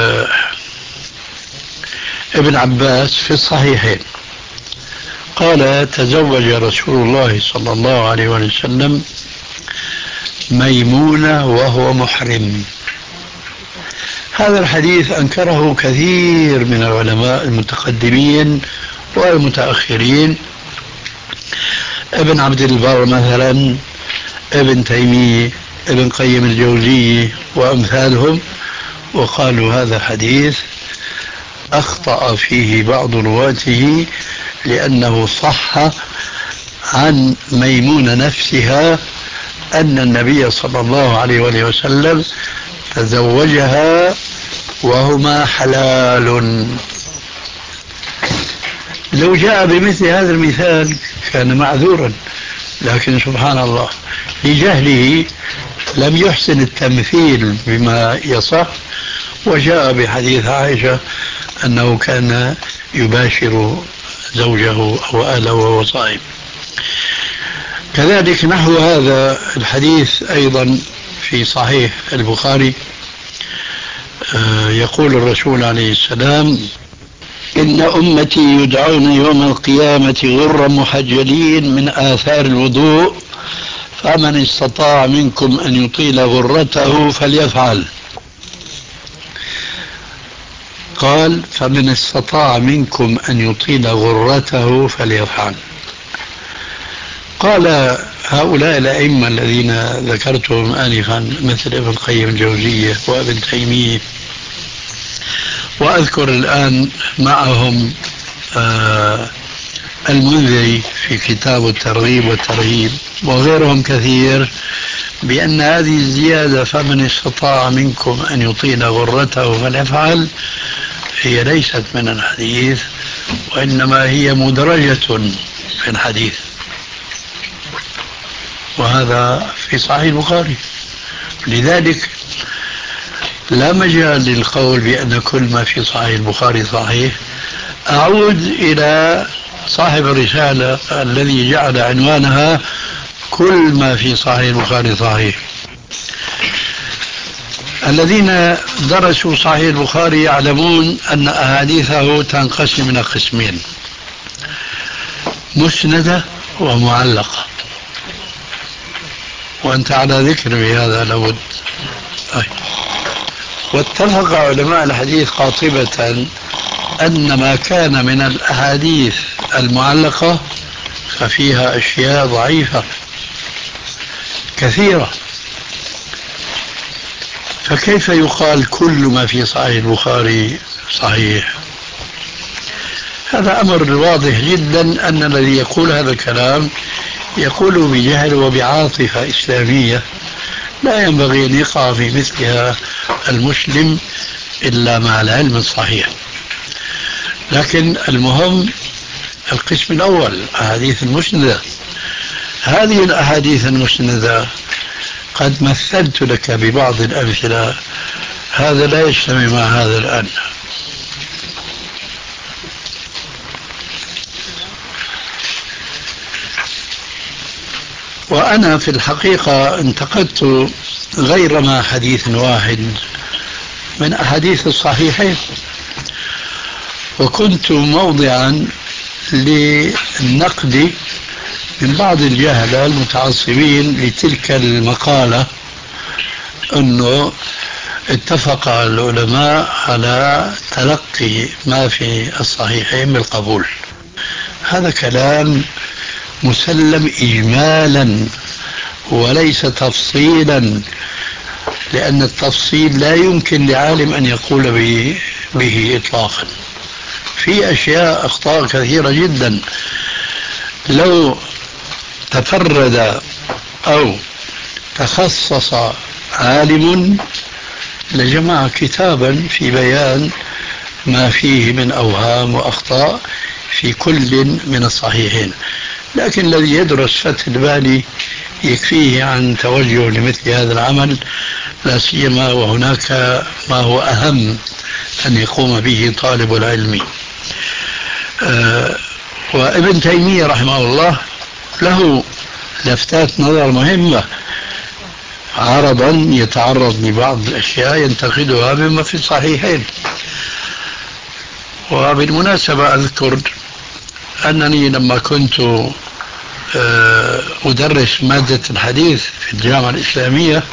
Speaker 3: ابن عباس في الصحيحين قال تزوج رسول الله صلى الله عليه وسلم ميمونة وهو محرم. هذا الحديث أنكره كثير من العلماء المتقدمين والمتأخرين، ابن عبد البر مثلا، ابن تيمية، ابن قيم الجوزية وأمثالهم، وقالوا هذا حديث أخطأ فيه بعض رواته لأنه صح عن ميمونة نفسها أن النبي صلى الله عليه وسلم تزوجها وهما حلال لو جاء بمثل هذا المثال كان معذورا، لكن سبحان الله لجهله لم يحسن التمثيل بما يصح، وجاء بحديث عائشة أنه كان يباشر زوجه أو أهله وهو صائم. كذلك نحو هذا الحديث أيضا في صحيح البخاري، يقول الرسول عليه السلام: إن أمتي يدعون يوم القيامة غرا محجلين من آثار الوضوء، فمن استطاع منكم أن يطيل غرته فليفعل. قال: فمن استطاع منكم أن يطيل غرته فليفعل. قال هؤلاء الأئمة الذين ذكرتهم آنفا مثل ابن القيم الجوزية وابن تيمية، وأذكر الآن معهم المنذري في كتاب الترغيب والترهيب وغيرهم كثير، بأن هذه الزيادة فمن استطاع منكم أن يطيل غرته فليفعل هي ليست من الحديث، وإنما هي مدرجة في الحديث، وهذا في صحيح البخاري. لذلك لا مجال للقول بأن كل ما في صحيح البخاري صحيح. أعود إلى صاحب الرسالة الذي جعل عنوانها كل ما في صحيح البخاري صحيح. الذين درسوا صحيح البخاري يعلمون أن أحاديثه تنقسم إلى قسمين: مسندة ومعلقة، وأنت على ذكر بهذا لابد. واتفق علماء الحديث قاطبة أن ما كان من الأحاديث المعلقة ففيها أشياء ضعيفة كثيرة، فكيف يقال كل ما في صحيح البخاري صحيح؟ هذا أمر واضح جدا أن الذي يقول هذا الكلام يقول بجهل وبعاطفة إسلامية لا ينبغي أن يقع في مثلها المسلم إلا مع العلم الصحيح. لكن المهم القسم الأول، أحاديث المسندة. هذه الأحاديث المسندة قد مثلت لك ببعض الأمثلة، هذا لا يجتمع مع هذا الآن. وأنا في الحقيقة انتقدت غير ما حديث واحد من أحاديث الصحيحين، وكنت موضعا للنقد من بعض الجهلة المتعصبين لتلك المقالة أنه اتفق العلماء على تلقي ما في الصحيحين بالقبول. هذا كلام مسلم إجمالا وليس تفصيلا، لأن التفصيل لا يمكن لعالم أن يقول به إطلاقا. في أشياء أخطاء كثيرة جدا لو تفرد أو تخصص عالم لجمع كتابا في بيان ما فيه من أوهام وأخطاء في كل من الصحيحين، لكن الذي يدرس فتح الباري يكفيه عن توجه لمثل هذا العمل، لا سيما وهناك ما هو أهم أن يقوم به طالب العلم. وابن تيمية رحمه الله له لفتات نظر مهمة، عرضا يتعرض لبعض الأشياء ينتقدها مما في الصحيحين. وبالمناسبة أذكر أنني لما كنت أدرس مادة الحديث في الجامعة الإسلامية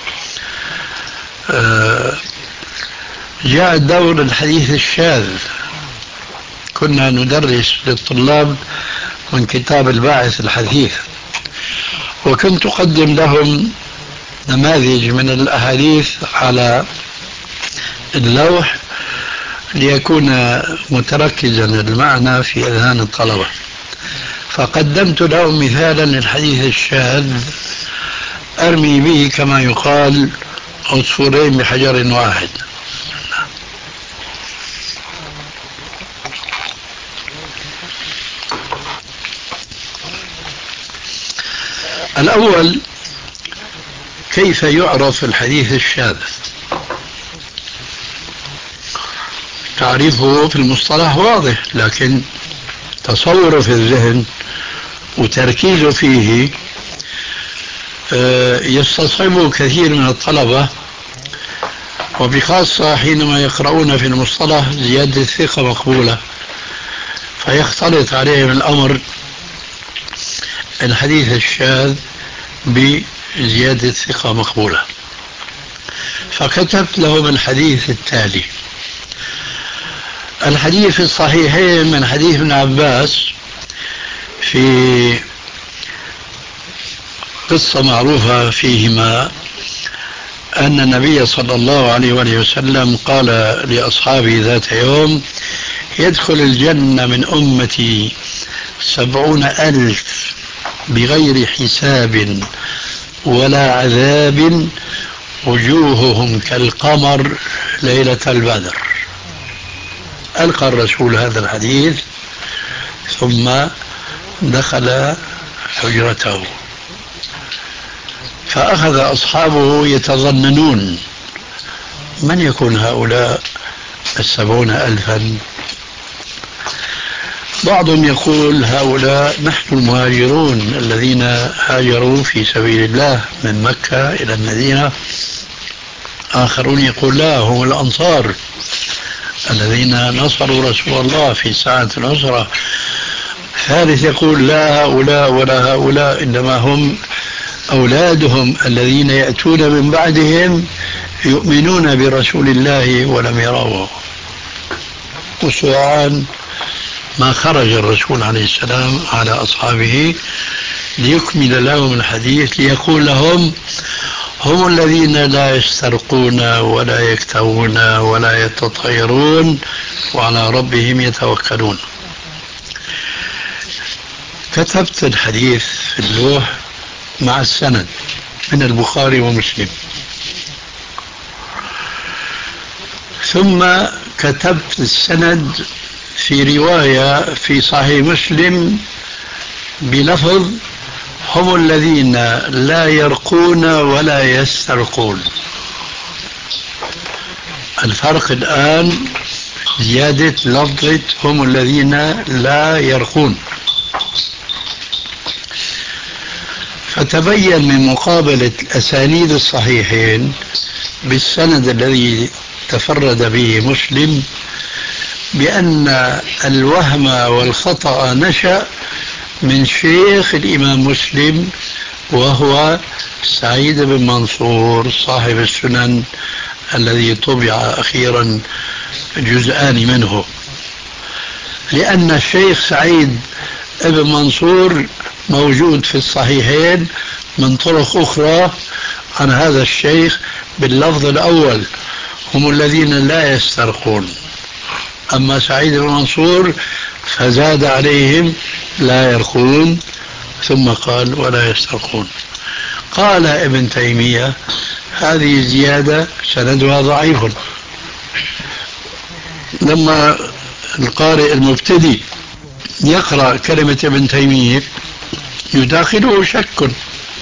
Speaker 3: جاء دور الحديث الشاذ، كنا ندرس للطلاب من كتاب الباعث الحديث، وكنت أقدم لهم نماذج من الأحاديث على اللوح ليكون متركزا المعنى في أذهان الطلبة، فقدمت لهم مثالا للحديث الشاذ أرمي به كما يقال عصفورين بحجر واحد. الأول، كيف يعرف الحديث الشاذ؟ تعريفه في المصطلح واضح، لكن تصوره في الذهن وتركيزه فيه يستصعبه كثير من الطلبة، وبخاصة حينما يقرؤون في المصطلح زيادة الثقة مقبولة، فيختلط عليهم الأمر الحديث الشاذ بزيادة ثقة مقبولة. فكتبت لهم الحديث التالي: الحديث في الصحيحين من حديث ابن عباس في قصة معروفة فيهما، أن النبي صلى الله عليه وآله وسلم قال لأصحابه ذات يوم: يدخل الجنة من أمتي 70,000 بغير حساب ولا عذاب، وجوههم كالقمر ليلة البدر. ألقى الرسول هذا الحديث ثم دخل حجرته، فأخذ أصحابه يتظننون من يكون هؤلاء 70,000. بعضهم يقول هؤلاء نحن المهاجرون الذين هاجروا في سبيل الله من مكة إلى المدينة. آخرون يقول لا، هم الأنصار الذين نصروا رسول الله في ساعة العسرة. ثالث يقول لا هؤلاء ولا هؤلاء، إنما هم أولادهم الذين يأتون من بعدهم يؤمنون برسول الله ولم يروه. وسرعان ما خرج الرسول عليه السلام على أصحابه ليكمل لهم الحديث، ليقول لهم هم الذين لا يسترقون ولا يكتوون ولا يتطيرون وعلى ربهم يتوكلون. كتبت الحديث في اللوح مع السند من البخاري ومسلم، ثم كتبت السند في رواية في صحيح مسلم بلفظ هم الذين لا يرقون ولا يسترقون. الفرق الآن زيادة لفظة هم الذين لا يرقون. فتبين من مقابلة أسانيد الصحيحين بالسند الذي تفرد به مسلم بأن الوهم والخطأ نشأ من شيخ الإمام مسلم، وهو سعيد بن منصور صاحب السنن الذي طبع أخيرا جزءان منه، لأن الشيخ سعيد بن منصور موجود في الصحيحين من طرق أخرى عن هذا الشيخ باللفظ الأول هم الذين لا يسترقون. أما سعيد بن منصور فزاد عليهم لا يرقون ثم قال ولا يسترقون. قال ابن تيمية هذه الزيادة سندها ضعيف. لما القارئ المبتدئ يقرأ كلمة ابن تيمية يداخله شك،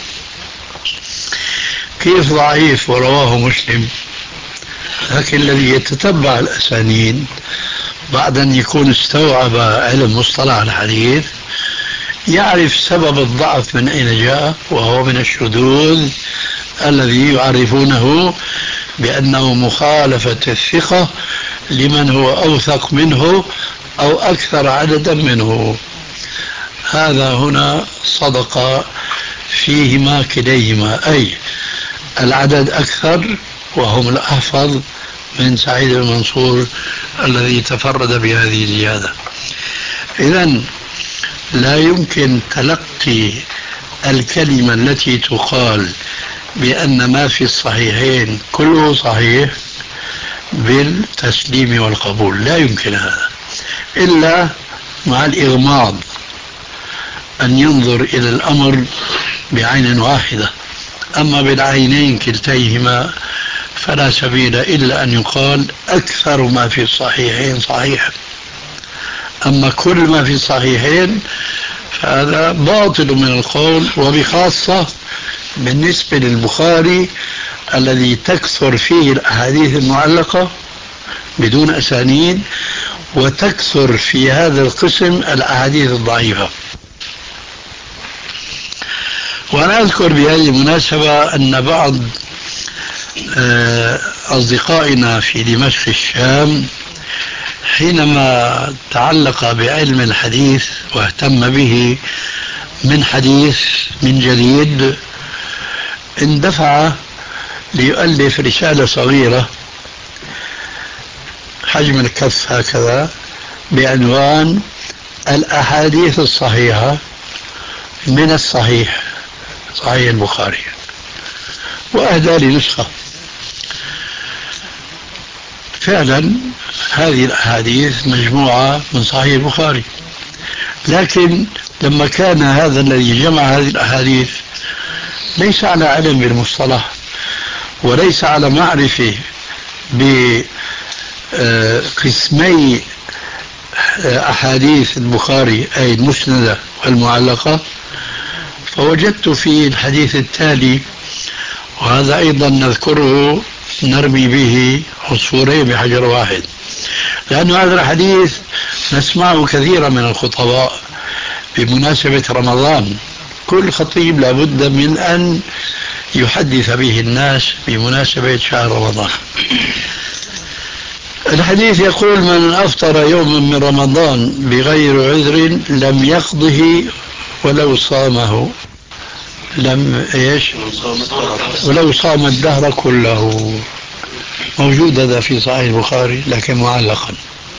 Speaker 3: كيف ضعيف ورواه مسلم؟ لكن الذي يتتبع الأسانيد بعد أن يكون استوعب علم مصطلح الحديث يعرف سبب الضعف من أين جاء، وهو من الشذوذ الذي يعرفونه بأنه مخالفة الثقة لمن هو أوثق منه أو أكثر عددا منه. هذا هنا صدق فيهما كليهما، أي العدد أكثر وهم الأحفظ من سعيد بن منصور الذي تفرد بهذه الزيادة. إذن لا يمكن تلقي الكلمة التي تقال بأن ما في الصحيحين كله صحيح بالتسليم والقبول، لا يمكن هذا إلا مع الإغماض، أن ينظر إلى الأمر بعين واحدة. أما بالعينين كلتيهما فلا سبيل إلا أن يقال أكثر ما في الصحيحين صحيح. أما كل ما في الصحيحين فهذا باطل من القول، وبخاصة بالنسبة للبخاري الذي تكثر فيه الأحاديث المعلقة بدون أسانيد، وتكثر في هذا القسم الأحاديث الضعيفة. وأنا أذكر بهذه المناسبة أن بعض أصدقائنا في دمشق الشام حينما تعلق بعلم الحديث واهتم به من حديث من جديد اندفع ليؤلف رسالة صغيرة حجم الكف هكذا بعنوان الأحاديث الصحيحة من الصحيح، صحيح البخاري، وأهدى لي نسخة. فعلا هذه الأحاديث مجموعة من صحيح البخاري، لكن لما كان هذا الذي جمع هذه الأحاديث ليس على علم بالمصطلح وليس على معرفة بقسمي أحاديث البخاري أي المسندة والمعلقة، فوجدت في الحديث التالي، وهذا أيضا نذكره نرمي به عصفورين بحجر واحد، لأن هذا الحديث نسمعه كثيرا من الخطباء بمناسبة رمضان. كل خطيب لابد من أن يحدث به الناس بمناسبة شهر رمضان. الحديث يقول: من أفطر يوما من رمضان بغير عذر لم يقضه ولو صامه، ولو صام الدهر كله. موجود هذا في صحيح البخاري لكن معلقا.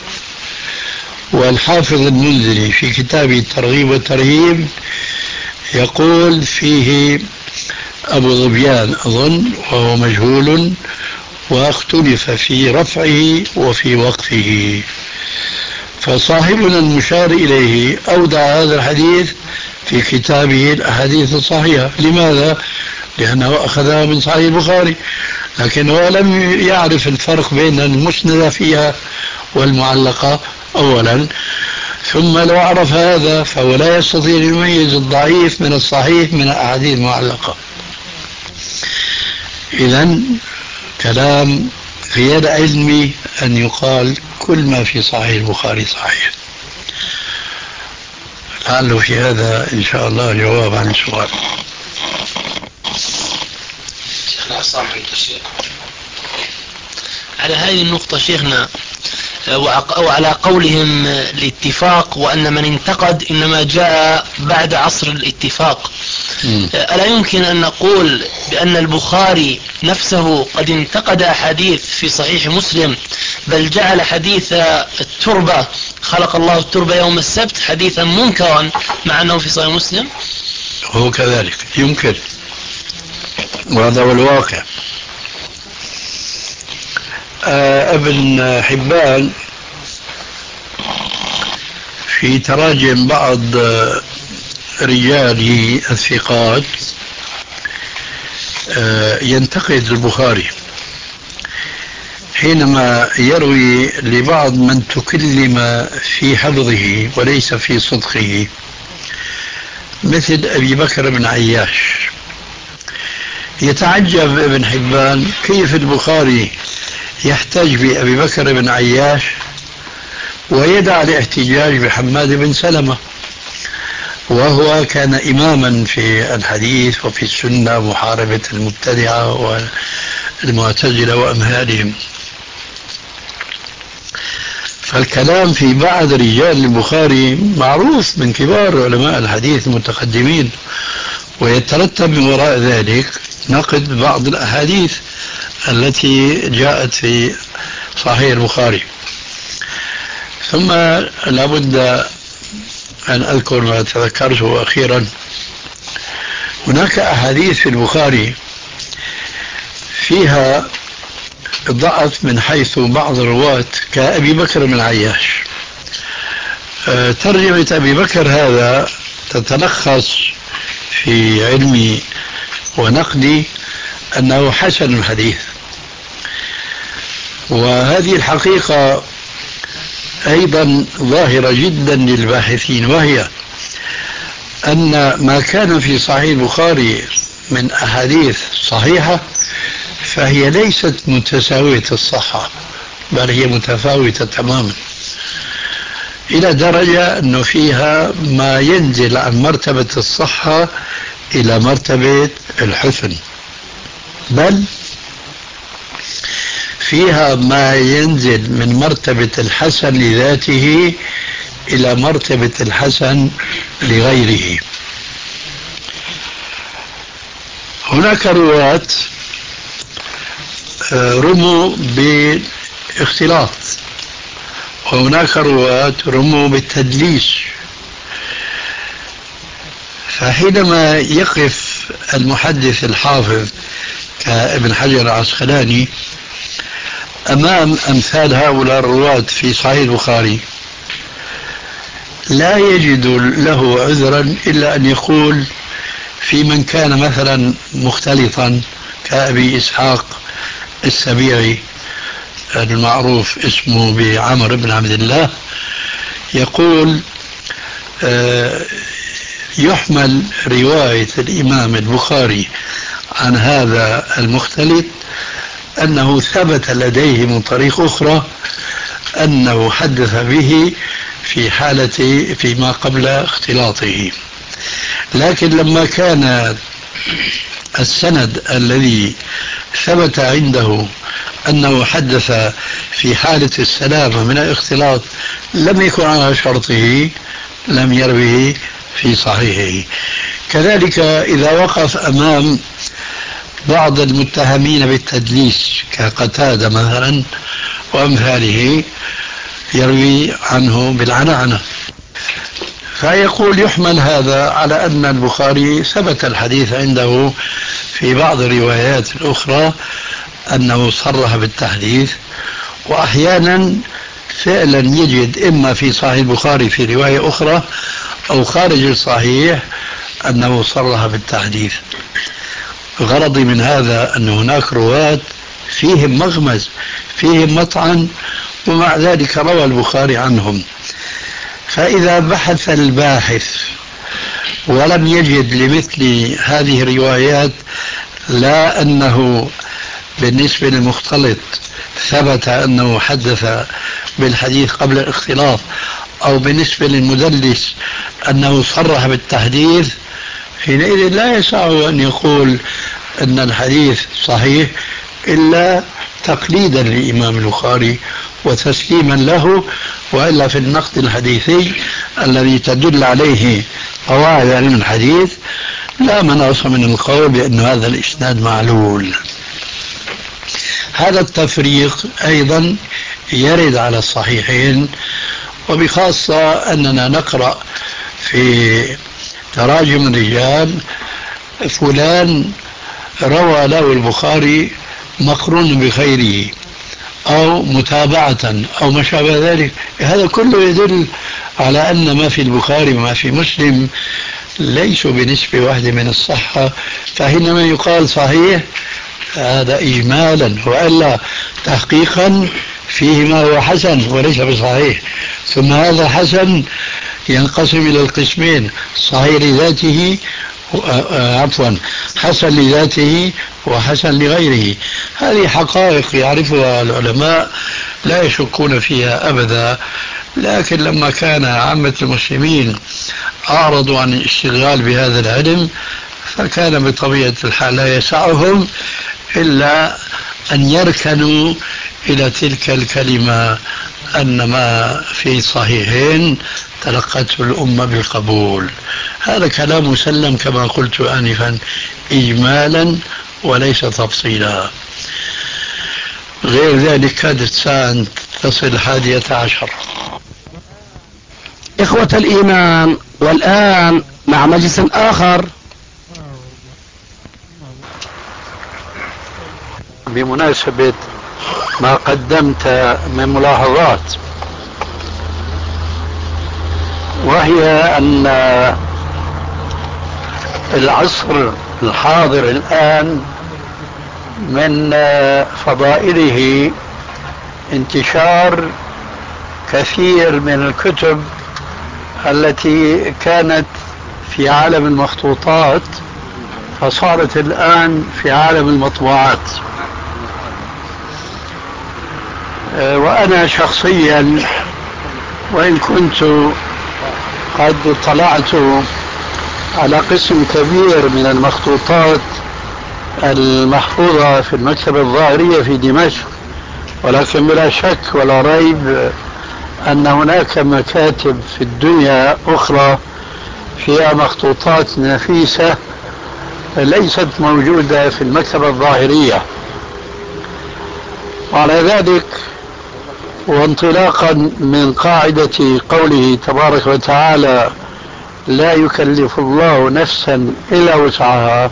Speaker 3: والحافظ المنذري في كتابه الترغيب والترهيب يقول فيه أبو ظبيان أظن وهو مجهول، واختلف في رفعه وفي وقفه. فصاحبنا المشار إليه أودع هذا الحديث في كتابه الأحاديث الصحيحة. لماذا؟ لأنه أخذها من صحيح البخاري، لكنه لم يعرف الفرق بين المسندة فيها والمعلقة أولا، ثم لو عرف هذا فهو لا يستطيع أن يميز الضعيف من الصحيح من الأحاديث المعلقة. إذن كلام غير علمي أن يقال كل ما في صحيح البخاري صحيح. لعله في هذا إن شاء الله جواب عن السؤال.
Speaker 2: شيخنا عصام على هذه النقطة شيخنا، وعلى قولهم الاتفاق وأن من انتقد إنما جاء بعد عصر الاتفاق، ألا يمكن أن نقول بأن البخاري نفسه قد انتقد أحاديث في صحيح مسلم، بل جعل حديث التربة خلق الله التربة يوم السبت حديثا منكرا مع أنه في صحيح مسلم؟
Speaker 3: هو كذلك يمكن، وهذا هو الواقع. ابن حبان في تراجم بعض رجاله الثقات ينتقد البخاري حينما يروي لبعض من تكلم في حفظه وليس في صدقه، مثل أبي بكر بن عياش. يتعجب ابن حبان كيف البخاري يحتج بأبي بكر بن عياش ويدع الاحتجاج بحماد بن سلمة، وهو كان إماما في الحديث وفي السنة، محاربة المبتدعة والمعتزلة وأمثالهم. فالكلام في بعض رجال البخاري معروف من كبار علماء الحديث المتقدمين، ويترتب من وراء ذلك نقد بعض الأحاديث التي جاءت في صحيح البخاري. ثم لابد أن أذكر ما تذكرته أخيرا. هناك أحاديث في البخاري فيها ضعف من حيث بعض الرواة كأبي بكر بن عياش. ترجمة أبي بكر هذا تتلخص في علمي ونقدي أنه حسن الحديث، وهذه الحقيقة أيضا ظاهرة جدا للباحثين، وهي أن ما كان في صحيح البخاري من أحاديث صحيحة فهي ليست متساوية الصحة، بل هي متفاوتة تماما، إلى درجة أنه فيها ما ينزل عن مرتبة الصحة إلى مرتبة الحسن، بل فيها ما ينزل من مرتبة الحسن لذاته إلى مرتبة الحسن لغيره. هناك رواة رموا باختلاط، وهناك رواة رموا بالتدليس، فحينما يقف المحدث الحافظ كابن حجر العسقلاني أمام أمثال هؤلاء الرواة في صحيح البخاري لا يجد له عذرا إلا أن يقول في من كان مثلا مختلطا كأبي إسحاق السبيعي المعروف اسمه بعمر بن عبد الله، يقول يحمل رواية الإمام البخاري عن هذا المختلط أنه ثبت لديه من طريق أخرى أنه حدث به فيما قبل اختلاطه. لكن لما كان السند الذي ثبت عنده أنه حدث في حالة السلامة من الاختلاط لم يكن على شرطه لم يروه في صحيحه. كذلك إذا وقف أمام بعض المتهمين بالتدليس كقتادة مثلا وأمثاله يروي عنه بالعنعنة، فيقول يحمل هذا على أن البخاري ثبت الحديث عنده في بعض الروايات الأخرى أنه صرح بالتحديث، وأحيانا فعلا يجد إما في صحيح البخاري في رواية أخرى أو خارج الصحيح أنه صرح بالتحديث. غرضي من هذا أن هناك رواة فيهم مغمز فيهم مطعن ومع ذلك روى البخاري عنهم. فإذا بحث الباحث ولم يجد لمثل هذه الروايات لا أنه بالنسبة للمختلط ثبت أنه حدث بالحديث قبل الاختلاط أو بالنسبة للمدلس أنه صرح بالتحديث، حينئذ لا يسعه أن يقول أن الحديث صحيح إلا تقليدا للإمام البخاري وتسليما له، وإلا في النقد الحديثي الذي تدل عليه قواعد علم الحديث لا مناص من القول بأن هذا الإسناد معلول. هذا التفريق أيضا يرد على الصحيحين، وبخاصة أننا نقرأ في تراجم الرجال فلان روى له البخاري مقرون بخيره أو متابعة أو ما شابه ذلك. هذا كله يدل على أن ما في البخاري وما في مسلم ليسوا بنسبة واحدة من الصحة، فحينما يقال صحيح هذا إجمالا، وإلا تحقيقا فيه ما هو حسن وليس بصحيح. ثم هذا حسن ينقسم إلى القسمين: صحيح لذاته حسن لذاته وحسن لغيره. هذه حقائق يعرفها العلماء لا يشكون فيها أبدا، لكن لما كان عامة المسلمين أعرضوا عن الاشتغال بهذا العلم فكان بطبيعة الحال لا يسعهم إلا أن يركنوا إلى تلك الكلمة أن ما في صحيحين تلقته الأمة بالقبول. هذا كلام مسلم كما قلت آنفا إجمالا وليس تفصيلا. غير ذلك كادت ساعة تصل 11.
Speaker 2: إخوة الإيمان، والآن مع مجلس آخر.
Speaker 3: بمناسبة ما قدمت من ملاحظات، وهي أن العصر الحاضر الآن من فضائله انتشار كثير من الكتب التي كانت في عالم المخطوطات فصارت الآن في عالم المطبوعات. وأنا شخصيا وإن كنت قد اطلعت على قسم كبير من المخطوطات المحفوظة في المكتبة الظاهرية في دمشق، ولكن بلا شك ولا ريب أن هناك مكاتب في الدنيا أخرى فيها مخطوطات نفيسة ليست موجودة في المكتبة الظاهرية. وعلى ذلك وانطلاقا من قاعدة قوله تبارك وتعالى لا يكلف الله نفسا إلا وسعها،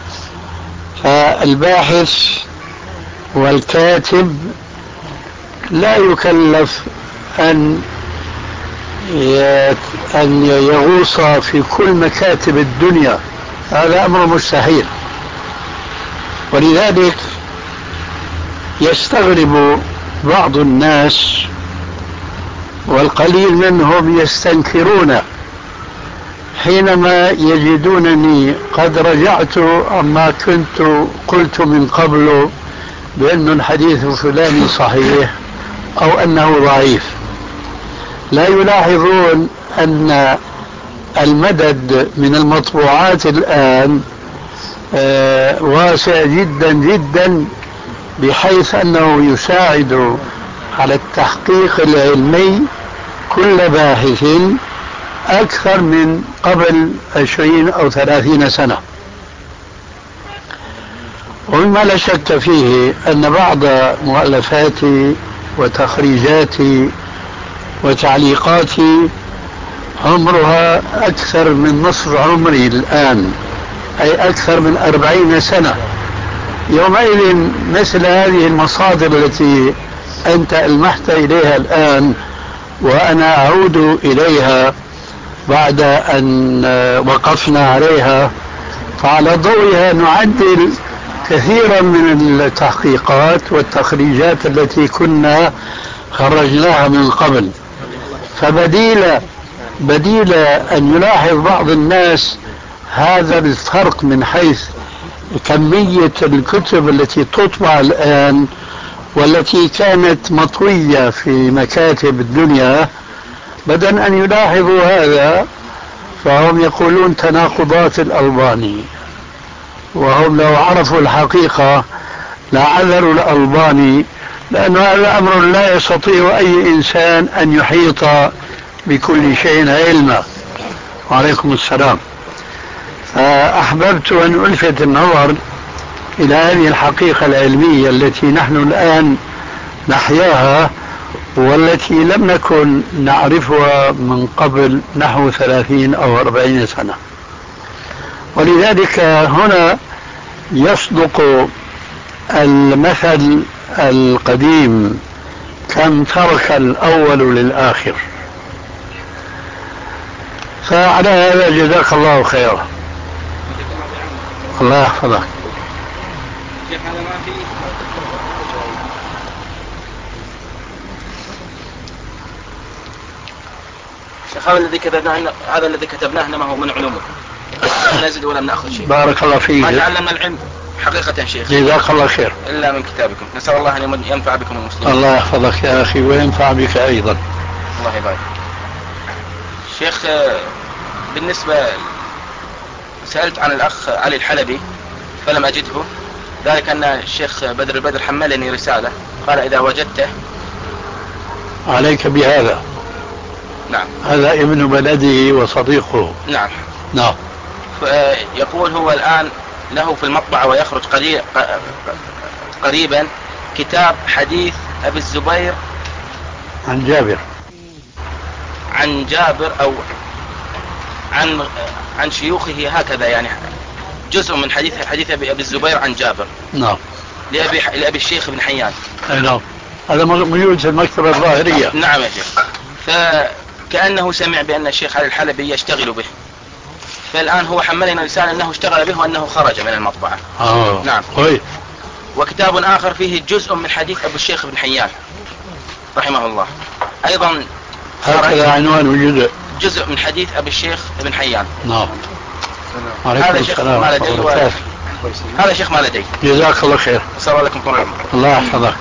Speaker 3: فالباحث والكاتب لا يكلف أن يغوص في كل مكاتب الدنيا، هذا أمر مستحيل. ولذلك يستغرب بعض الناس والقليل منهم يستنكرون حينما يجدونني قد رجعت عما كنت قلت من قبل بأن الحديث الفلاني صحيح أو أنه ضعيف. لا يلاحظون أن المدد من المطبوعات الآن واسع جدا جدا، بحيث أنه يساعد على التحقيق العلمي كل باحث أكثر من قبل 20 أو 30 سنة. ومما لا شك فيه أن بعض مؤلفاتي وتخريجاتي وتعليقاتي عمرها أكثر من نصف عمري الآن، أي أكثر من 40 سنة. يومئذ مثل هذه المصادر التي أنت ألمحت إليها الآن وأنا أعود إليها بعد أن وقفنا عليها، فعلى ضوئها نعدل كثيرا من التحقيقات والتخريجات التي كنا خرجناها من قبل. بديل أن يلاحظ بعض الناس هذا الفرق من حيث كمية الكتب التي تطبع الآن والتي كانت مطوية في مكاتب الدنيا، بدل أن يلاحظوا هذا فهم يقولون تناقضات الألباني، وهم لو عرفوا الحقيقة لعذروا الألباني، لأن هذا أمر لا يستطيع أي إنسان أن يحيط بكل شيء علما. وعليكم السلام. أحببت أن ألفت النظر إلى هذه الحقيقة العلمية التي نحن الآن نحياها والتي لم نكن نعرفها من قبل نحو 30 أو 40 سنة. ولذلك هنا يصدق المثل القديم كم ترك الأول للآخر. فعلى هذا جزاك الله خيرا. الله يحفظك.
Speaker 2: شيخ هذا الذي كتبناه ما هو من علومكم، لا نزيد ولا نأخذ شيء.
Speaker 3: بارك الله فيك.
Speaker 2: ما تعلمنا العلم حقيقة شيخ
Speaker 3: جزاك الله خير
Speaker 2: إلا من كتابكم، نسأل الله أن ينفع بكم المسلمين.
Speaker 3: الله يحفظك يا أخي وينفع بك أيضا.
Speaker 2: الله يبارك. شيخ بالنسبة سألت عن الأخ علي الحلبي فلم أجده، ذلك أن الشيخ بدر البدر حملني رسالة قال إذا وجدته
Speaker 3: عليك بهذا.
Speaker 2: نعم.
Speaker 3: هذا ابن بلده وصديقه.
Speaker 2: نعم.
Speaker 3: نعم.
Speaker 2: يقول هو الآن له في المطبعة ويخرج قريبا كتاب حديث أبي الزبير عن جابر أو عن شيوخه هكذا، يعني جزء من حديث أبي الزبير عن جابر.
Speaker 3: نعم.
Speaker 2: لأبي الشيخ بن حيان.
Speaker 3: نعم. هذا موجود في المكتبة الظاهرية.
Speaker 2: نعم يا شيخ. فكأنه سمع بأن الشيخ علي الحلبي يشتغل به، فالآن هو حملنا رسالة أنه اشتغل به وأنه خرج من المطبعة. نعم.
Speaker 3: طيب.
Speaker 2: وكتاب آخر فيه جزء من حديث أبو الشيخ بن حيان رحمه الله أيضا.
Speaker 3: هكذا عنوان وجد.
Speaker 2: جزء من حديث أبي الشيخ ابن حيان.
Speaker 3: نعم.
Speaker 2: هذا شيخ ما لدي، هذا شيخ ما لدي.
Speaker 3: جزاك الله خير.
Speaker 2: السلام عليكم ورحمة الله.
Speaker 3: الله يحفظك.